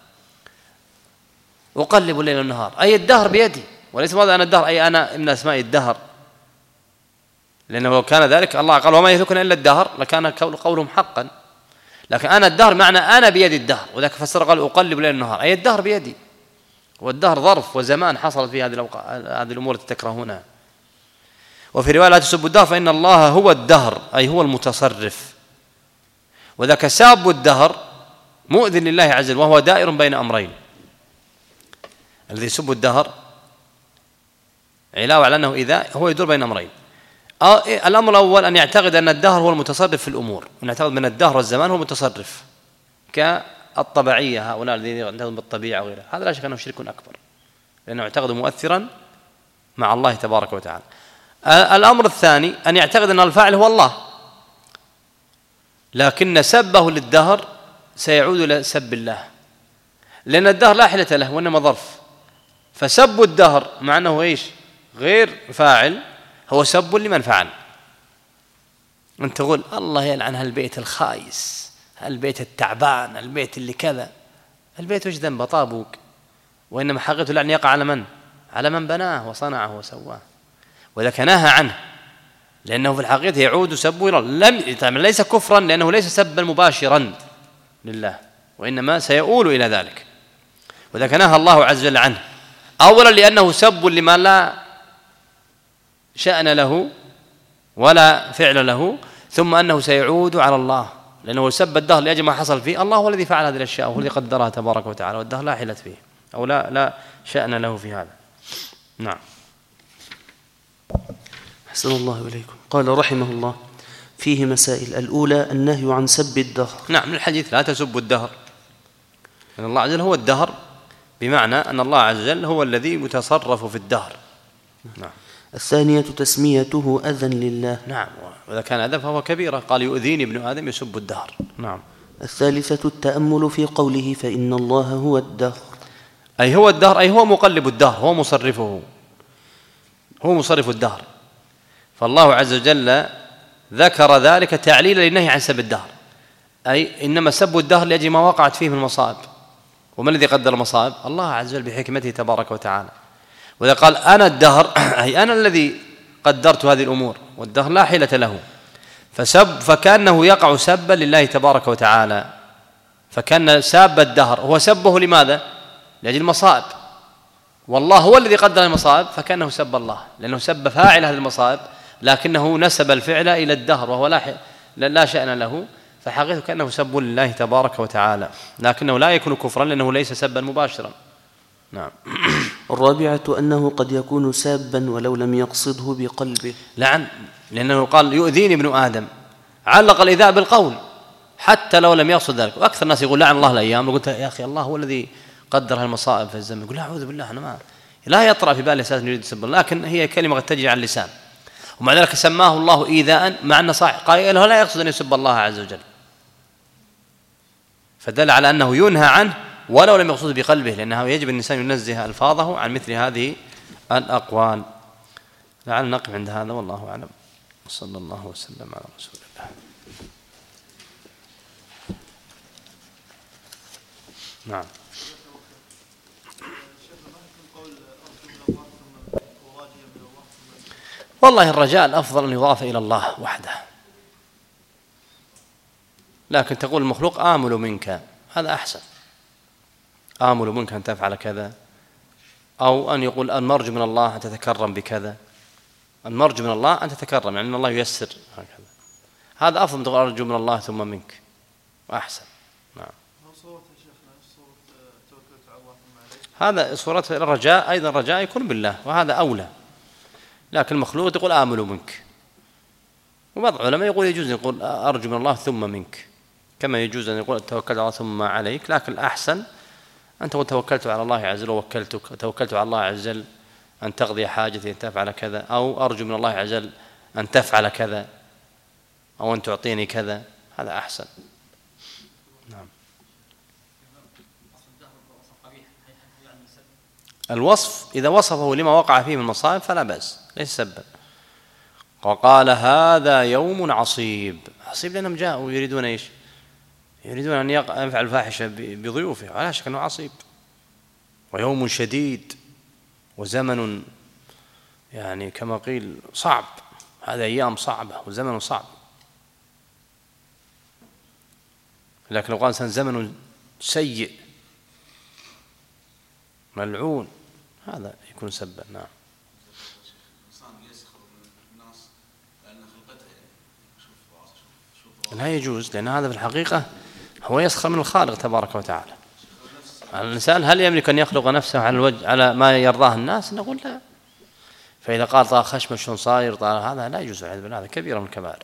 [SPEAKER 2] أقلب الليل والنهار، أي الدهر بيدي، وليس ماذا أنا الدهر أي أنا من أسماء الدهر، لأنه لو كان ذلك الله قال وما يهلكنا إلا الدهر لكان قولهم حقا، لكن أنا الدهر معنى أنا بيدي الدهر، وذلك فسر قال أقلب الليل والنهار أي الدهر بيدي، والدهر ظرف وزمان حصلت في هذه هذه الأمور التي تكرهونها. وفي رواية لا تسبوا الدهر فإن الله هو الدهر أي هو المتصرف، وذاك ساب الدهر مؤذن لله عز وجل، وهو دائر بين أمرين. الذي يسب الدهر علاوة على أنه إذا هو يدور بين أمرين. الأمر الأول أن يعتقد أن الدهر هو المتصرف في الأمور، ونعتقد من الدهر والزمان هو المتصرف كالطبيعية، هؤلاء الذين يعتقدون بالطبيعة وغيرها، هذا لا شك أنه شرك أكبر لأنه يعتقد مؤثرا مع الله تبارك وتعالى. الأمر الثاني أن يعتقد أن الفاعل هو الله، لكن سبه للدهر سيعود إلى سب الله، لأن الدهر لا حيلة له وإنما ظرف، فسب الدهر مع أنه إيش غير فاعل هو سب لمن فعل. أنت تقول الله يلعن هالبيت الخايس، هالبيت التعبان، البيت اللي كذا، البيت وش ذنبه؟ طابوك، وإنما حقيقة اللعن يقع على من؟ على من بناه وصنعه وسواه، وذاك نهى عنه، لأنه في الحقيقة يعود سبه إلى لم ليس كفرا لأنه ليس سبا مباشرا لله، وإنما سيؤول إلى ذلك، وذاك نهى الله عز وجل عنه. أولا لأنه سب لما لا شأن له ولا فعل له، ثم أنه سيعود على الله، لأنه سب الدهر لأجل ما حصل فيه، الله هو الذي فعل هذه الأشياء وهو الذي قدرها تبارك وتعالى، والدهر لا حيلة فيه أو لا لا شأن له في هذا. نعم.
[SPEAKER 1] أحسن الله إليكم. قال رحمه الله فيه مسائل. الأولى النهي عن سب الدهر.
[SPEAKER 2] نعم، من الحديث لا تسبوا الدهر، أن الله عز وجل هو الدهر، بمعنى أن الله عز وجل هو الذي يتصرف في الدهر. نعم.
[SPEAKER 1] الثانية تسميته أذى لله.
[SPEAKER 2] نعم، وإذا كان أذى فهو كبيرة، قال يؤذيني ابن آدم يسب الدهر. نعم.
[SPEAKER 1] الثالثة التأمل في قوله فإن الله هو الدهر،
[SPEAKER 2] أي هو الدهر أي هو مقلب الدهر، هو مصرفه، هو مصرف الدهر. فالله عز وجل ذكر ذلك تعليلا للنهي عن سب الدهر، أي إنما سب الدهر لأجل ما وقعت فيه من المصائب. ومن الذي قدر المصائب؟ الله عز وجل بحكمته تبارك وتعالى. وإذا قال أنا الدهر أي أنا الذي قدرت هذه الأمور، والدهر لا حيلة له، فسب فكأنه يقع سبا لله تبارك وتعالى، فكان ساب الدهر هو سبه لماذا؟ لأجل المصائب، والله هو الذي قدر المصائب، فكأنه سب الله لأنه سب فاعل هذه المصائب، لكنه نسب الفعل إلى الدهر وهو لا لا شأن له، فحقيقة كأنه سب لله تبارك وتعالى، لكنه لا يكون كفرا لأنه ليس سبا مباشرا. نعم.
[SPEAKER 1] الرابعة أنه قد يكون سابا ولو لم يقصده بقلبه.
[SPEAKER 2] لعن، لأنه قال يؤذيني ابن آدم، علق الإيذاء بالقول حتى لو لم يقصد ذلك. وأكثر الناس يقول لعن الله الأيام، وقلت يا أخي الله هو الذي قدر هالمصائب في الزمن، يقول لا أعوذ بالله، أنا ما لا يطرأ في بالي أساسا يريد يسب الله، لكن هي كلمة قد تجري على اللسان، ومع ذلك سماه الله إيذاء مع أن صاحب قائله لا يقصد أن يسب الله عز وجل، فدل على أنه ينهى عنه ولو لم يقصد بقلبه، لأنه يجب الإنسان ينزه ألفاظه عن مثل هذه الأقوال. لعل نقف عند هذا والله أعلم، وصلى الله وسلم على رسول الله. نعم. والله الرجاء الأفضل أن يضاف إلى الله وحده، لكن تقول المخلوق آمل منك، هذا أحسن. آمل منك أن تفعل كذا، أو أن يقول المرجو من الله أن تتكرم بكذا، المرجو من الله أن تتكرم، يعني أن الله ييسر هكذا، هذا أفضل من تقول أرجو من الله ثم منك، وأحسن. نعم. هذا صورة الرجاء، أيضا الرجاء يكون بالله، وهذا أولى. لكن المخلوق تقول آمل منك، وبعض العلماء يقول يجوز يقول أرجو من الله ثم منك، كما يجوز أن يقول توكلت على الله ثم عليك. لكن الأحسن أن تقول توكلت على الله عز وجل ووكلتك، توكلت على الله عز وجل أن تقضي حاجتي أن تفعل كذا، أو أرجو من الله عز وجل أن تفعل كذا، أو أن تعطيني كذا، هذا أحسن. نعم. الوصف إذا وصفه لما وقع فيه من المصائب فلا بأس، ليس سبا. وقال هذا يوم عصيب، عصيب لأنهم جاءوا يريدون إيش؟ يريدون أن يفعل الفاحشة بضيوفه، على شك أنه عصيب. ويوم شديد، وزمن يعني كما قيل صعب، هذا أيام صعبة وزمن صعب. لكن لو قال زمن سيء ملعون هذا يكون سبا. نعم. لا يجوز، لأن هذا في الحقيقة هو يسخر من الخالق تبارك وتعالى. الإنسان هل يملك أن يخلق نفسه على الوجه على ما يرضاه الناس؟ نقول لا. فإذا قال طال خشمه شلون صاير طال، هذا لا يجوز، هذا كبيرة من الكبائر.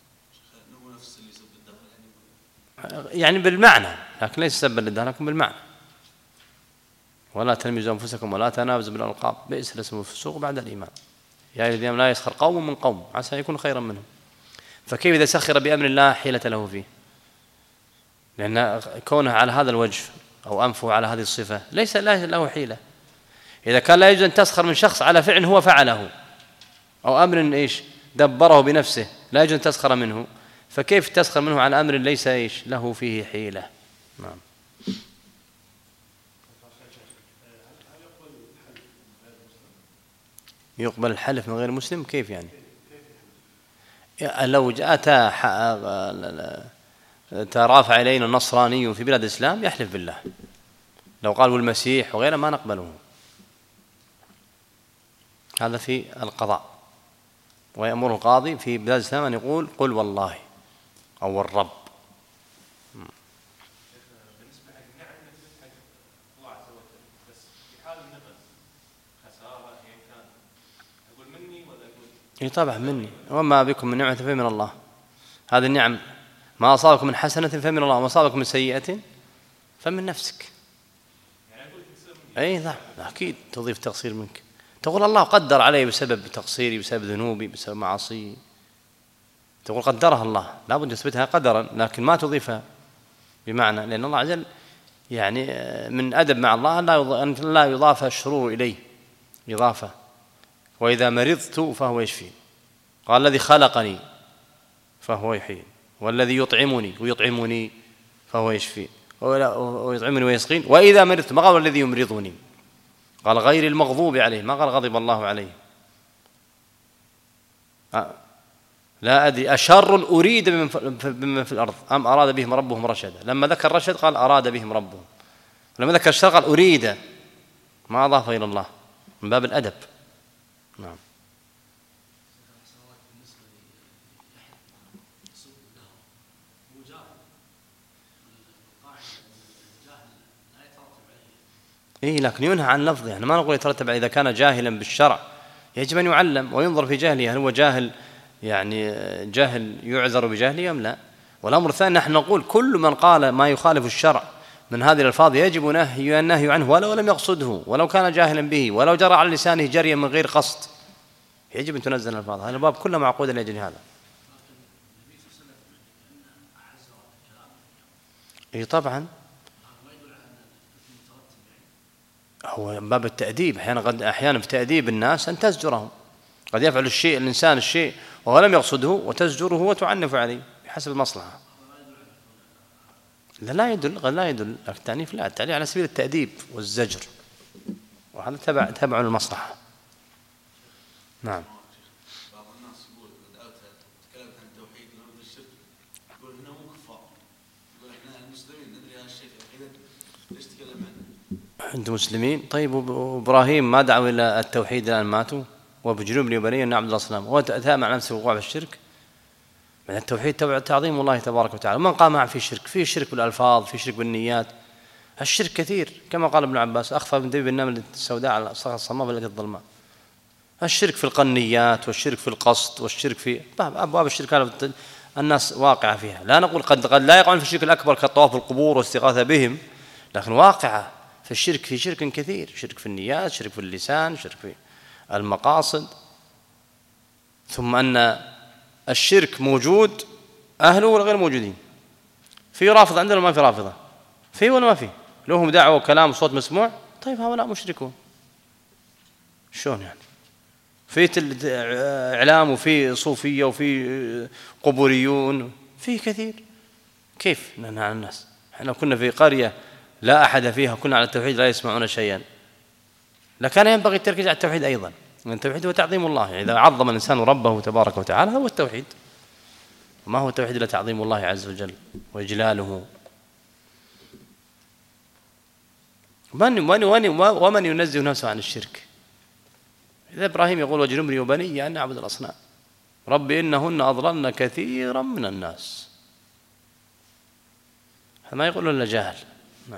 [SPEAKER 2] يعني بالمعنى، لكن ليس سبا للدهر، لكن بالمعنى. ولا تلمزوا أنفسكم ولا تنابزوا بالألقاب بئس الاسم الفسوق بعد الإيمان. يا أيها لا يسخر قوم من قوم عسى يكون خيرا منهم. فكيف إذا سخر بأمر الله حيلة له فيه؟ لأن كونه على هذا الوجه أو أنفه على هذه الصفة ليس له حيلة. إذا كان لا يجوز أن تسخر من شخص على فعل هو فعله، أو أمر إيش دبره بنفسه لا يجوز أن تسخر منه، فكيف تسخر منه على أمر ليس إيش له فيه حيلة؟ نعم. يقبل الحلف من غير مسلم كيف يعني؟ لو أتى ترافع إلينا النصراني في بلاد الإسلام يحلف بالله، لو قال والمسيح وغيره ما نقبله. هذا في القضاء، ويأمر القاضي في بلاد الإسلام أن يقول قل والله أو الرب. إيه طبعا مني، وما بكم من نعمة فمن الله. هذه النعم ما أصابكم من حسنة فمن الله، وما أصابكم من سيئة فمن نفسك. أي نعم أكيد تضيف تقصير منك، تقول الله قدر علي بسبب تقصيري بسبب ذنوبي بسبب معاصي، تقول قدرها الله، لا بد تثبتها قدرا، لكن ما تضيفها بمعنى، لأن الله عز وجل يعني من أدب مع الله أن لا يضاف الشرور إليه إضافة. وإذا مرضت فهو يشفي، قال الذي خلقني فهو يحيي، والذي يطعمني ويطعمني فهو يشفي، ويطعمني ويسقين، وإذا مرضت ما قال الذي يمرضني، قال غير المغضوب عليه، ما قال غضب الله عليه. لا أدري أشر أريد بمن في الأرض أم أراد بهم ربهم رشدا، لما ذكر رشد قال أراد بهم ربهم، لما ذكر الشر قال أريد، ما أضاف إلى الله من باب الأدب. نعم. إيه لكن ينهى عن لفظه، يعني ما نقول يترتب إذا كان جاهلا بالشرع يجب أن يعلم وينظر في جهله، هل هو جاهل يعني جاهل يعذر بجهله أم لا. والأمر الثاني نحن نقول كل من قال ما يخالف الشرع من هذه الألفاظ يجب نهي النهي عنه ولو لم يقصده، ولو كان جاهلا به، ولو جرى على لسانه جريا من غير قصد، يجب أن تنزل الألفاظ. هذا الباب كله معقود لأجل هذا. إيه طبعا هو باب التأديب، أحيانا قد أحيانا في تأديب الناس أن تزجرهم، قد يفعل الشيء الإنسان الشيء وهو لم يقصده وتزجره وتعنف عليه بحسب المصلحة. لا لا يدل قد لا يدل التعنيف، لا التعنيف على سبيل التأديب والزجر، وهذا تبع تبع المصلحة. نعم. أنتم مسلمين؟ طيب وإبراهيم ما دعوا إلى التوحيد الآن ماتوا؟ وبجنوبني وبني أن نعبد الأصنام هو أتى مع نفسه وقوع في الشرك. من التوحيد تعظيم الله تبارك وتعالى. من قام معه في شرك، في شرك بالألفاظ، في شرك بالنيات. الشرك كثير كما قال ابن عباس: أخفى من دبيب النمل السوداء على الصخرة الصماء بالتي الظلماء. الشرك في القنيات، والشرك في القصد، والشرك في أبواب الشرك هذا الناس واقعة فيها. لا نقول قد قد لا يقعون في الشرك الأكبر كالطواف بالقبور والاستغاثة بهم، لكن واقعة في الشرك، في شرك كثير، شرك في النيات، شرك في اللسان، شرك في المقاصد. ثم أن الشرك موجود أهله ولا غير موجودين. في رافض عندنا وما في رافضة؟ في ولا ما في؟ لهم دعوة وكلام وصوت مسموع، طيب هؤلاء مشركون. شلون يعني؟ في إعلام وفي صوفية وفي قبوريون، في كثير. كيف ننهى عن الناس؟ احنا كنا في قرية لا أحد فيها، كنا على التوحيد لا يسمعون شيئا، لكان ينبغي التركيز على التوحيد أيضا. التوحيد هو تعظيم الله، يعني إذا عظم الإنسان ربه تبارك وتعالى هو التوحيد. وما هو التوحيد إلا تعظيم الله عز وجل وإجلاله. ومن ينزه نفسه عن الشرك؟ إذا إبراهيم يقول: واجنبني وبني أن نعبد الأصنام، رب إنهن أضللن كثيرا من الناس. ما يقول إلا جاهل. نعم.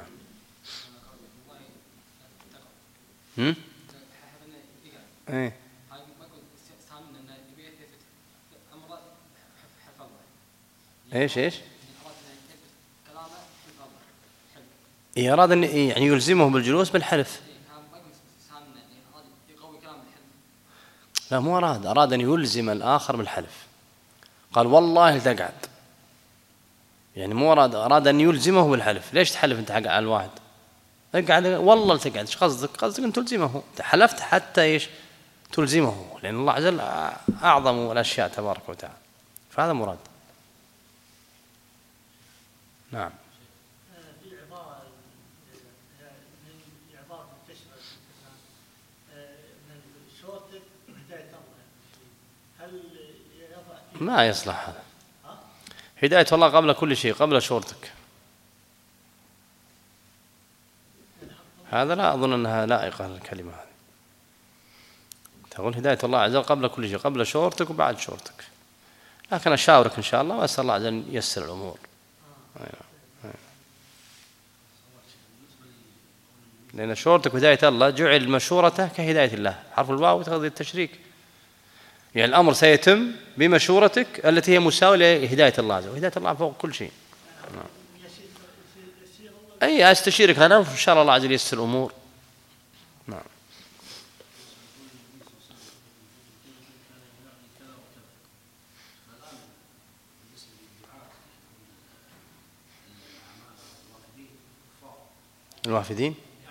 [SPEAKER 2] هم؟ إيه. إيش إيش؟ إيه أراد أن يعني يلزمه بالجلوس بالحلف. لا مو أراد، أراد أن يلزم الآخر بالحلف. قال: والله تقعد. يعني مو أراد، أراد أن يلزمه بالحلف. ليش تحلف أنت على الواحد؟ اقعد والله تقعد. إيش قصدك؟ قصدك أن تلزمه. حلفت حتى إيش؟ تلزمه، لأن الله عز وجل أعظم الأشياء تبارك وتعالى، فهذا مراد. نعم.
[SPEAKER 3] في عبارة من عبارة تشمل من شورتك وهداية الله، هل يضع
[SPEAKER 2] ما يصلح هذا؟ هداية الله قبل كل شيء، قبل شورتك. هذا لا أظن أنها لائقة الكلمة هذه. تقول هداية الله عز وجل قبل كل شيء، قبل شورتك وبعد شورتك. لكن أشاورك إن شاء الله وأسأل الله عز وجل ييسر الأمور. لأن شورتك هداية الله جعل مشورته كهداية الله، حرف الواو تقضي التشريك. يعني الأمر سيتم بمشورتك التي هي مساوية لهداية الله عز وجل. هداية الله فوق كل شيء. أي أستشيرك أنا وإن شاء الله الله عز وجل ييسر الأمور. نعم. الوافدين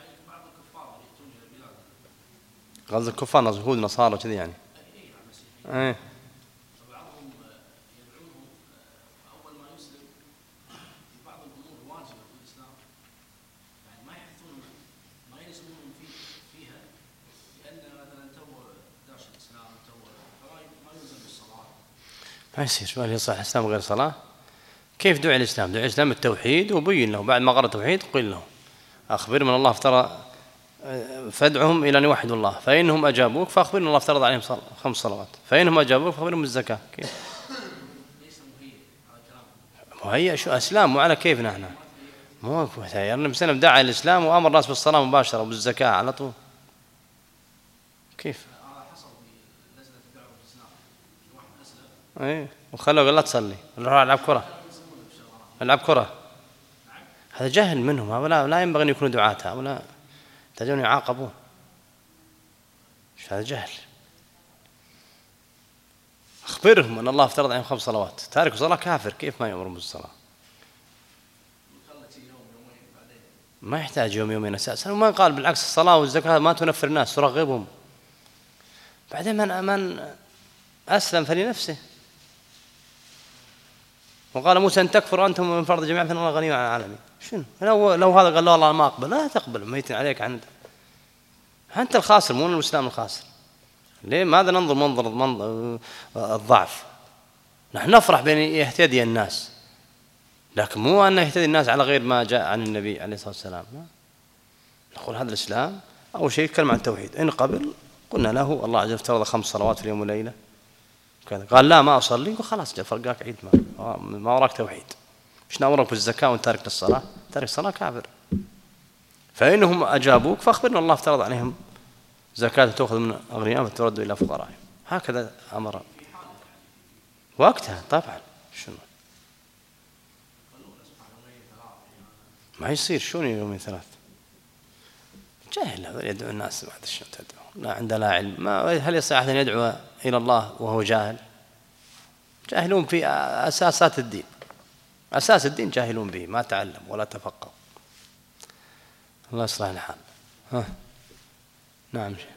[SPEAKER 2] قصدك كفار يهود نصارى وكذا يعني. ايه
[SPEAKER 3] بعضهم يدعوهم اول ما يسلم في بعض الامور واجبه في الاسلام، يعني ما يحثونهم ما يلزمونهم فيها، لان مثلا تو داش الاسلام تو فما يلزم بالصلاه.
[SPEAKER 2] ما يصير. شو يصح الاسلام غير صلاه؟ كيف دعي الاسلام؟ دعي الاسلام التوحيد، وبين له بعد ما قرأ التوحيد قل له: أخبر من الله افترى فادعهم إلى أن يوحدوا الله، فإنهم أجابوك فأخبر من الله افترض عليهم خمس صلوات، فإنهم أجابوك فأخبرهم بالزكاة. كيف؟ مهيئ شو أسلام مو على كيفنا احنا. مو النبي صلى الله دعا الإسلام وأمر الناس بالصلاة مباشرة وبالزكاة على طول. كيف؟ إيه وخلوه قال لا تصلي، روح العب كرة، العب كرة. هذا جهل منهم، هؤلاء لا ينبغي أن يكونوا دعاة، هؤلاء يحتاجون يعاقبون. هذا جهل. أخبرهم أن الله افترض عليهم خمس صلوات، تارك صلاة كافر، كيف ما يأمرون بالصلاة؟ ما يحتاج يوم يومين أساسا. وما قال بالعكس الصلاة والزكاة ما تنفر الناس ترغبهم. بعدين من من أسلم فلنفسه. وقال موسى أن تكفر أنتم من فرض جميعا فإن الله غني عن العالمين. شنو؟ لو لو هذا قال له الله ما أقبل، لا تقبل، ميت عليك عنده. أنت الخاسر مو الإسلام الخاسر. ليه؟ ماذا ننظر منظر منظر الضعف؟ نحن نفرح بأن يهتدي الناس لكن مو أنه يهتدي الناس على غير ما جاء عن النبي عليه الصلاة والسلام. نقول هذا الإسلام أول شيء يتكلم عن التوحيد، إن قبل قلنا له الله عز وجل افترض خمس صلوات في اليوم والليلة كذا، قال لا ما أصلي، نقول خلاص جاء فرقاك عيد، ما ما وراك توحيد. مش نأمرك بالزكاة وأنت تارك للصلاة، تارك الصلاة كافر. فإنهم أجابوك فأخبرنا الله افترض عليهم زكاة تأخذ من أغنيائهم فترد إلى فقرائهم، هكذا أمر وقتها. طبعا شنو ما يصير شلون يومين ثلاث؟ جاهل هذا يدعو الناس ما أدري شلون تدعو، لا عنده لا علم. ما هل يصح أن يدعو إلى الله وهو جاهل؟ جاهلون في أساسات الدين، أساس الدين جاهلون به، ما تعلم ولا تفقه. الله يصلح الحال. ها نعم شيخ.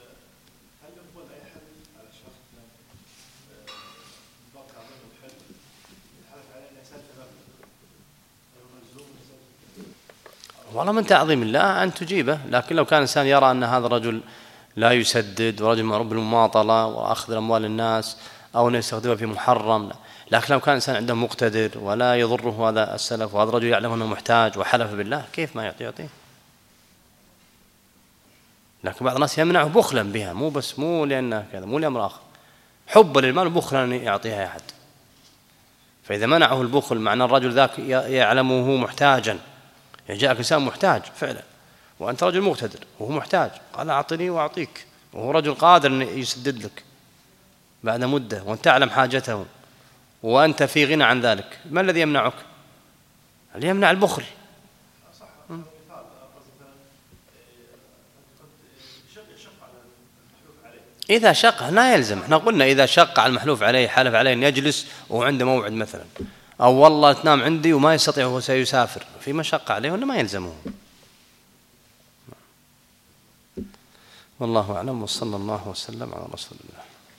[SPEAKER 2] والله من تعظيم الله أن تجيبه، لكن لو كان إنسان يرى أن هذا الرجل لا يسدد ورجل معروف بالمماطلة وأخذ أموال الناس أو أنه يستخدمها في محرم، لكن لو كان إنسان عنده مقتدر ولا يضره هذا السلف وهذا الرجل يعلم أنه محتاج وحلف بالله، كيف ما يعطي يعطيه؟ لكن بعض الناس يمنعه بخلا بها، مو بس مو لأنه كذا، مو لأمر آخر، حب للمال بخلا أن يعطيها أحد. فإذا منعه البخل معنى الرجل ذاك يعلمه محتاجا، جاءك إنسان محتاج فعلا وأنت رجل مقتدر وهو محتاج، قال أعطني وأعطيك، وهو رجل قادر أن يسدد لك بعد مدة وأنت تعلم حاجته وأنت في غنى عن ذلك، ما الذي يمنعك؟ اللي يمنع البخل. إذا شق لا يلزم، احنا قلنا إذا شق على المحلوف عليه حلف عليه أن يجلس وعنده موعد مثلا، أو والله تنام عندي وما يستطيع وهو سيسافر، في مشقة عليه ولا ما يلزمه. والله أعلم، وصلى الله وسلم على رسول الله.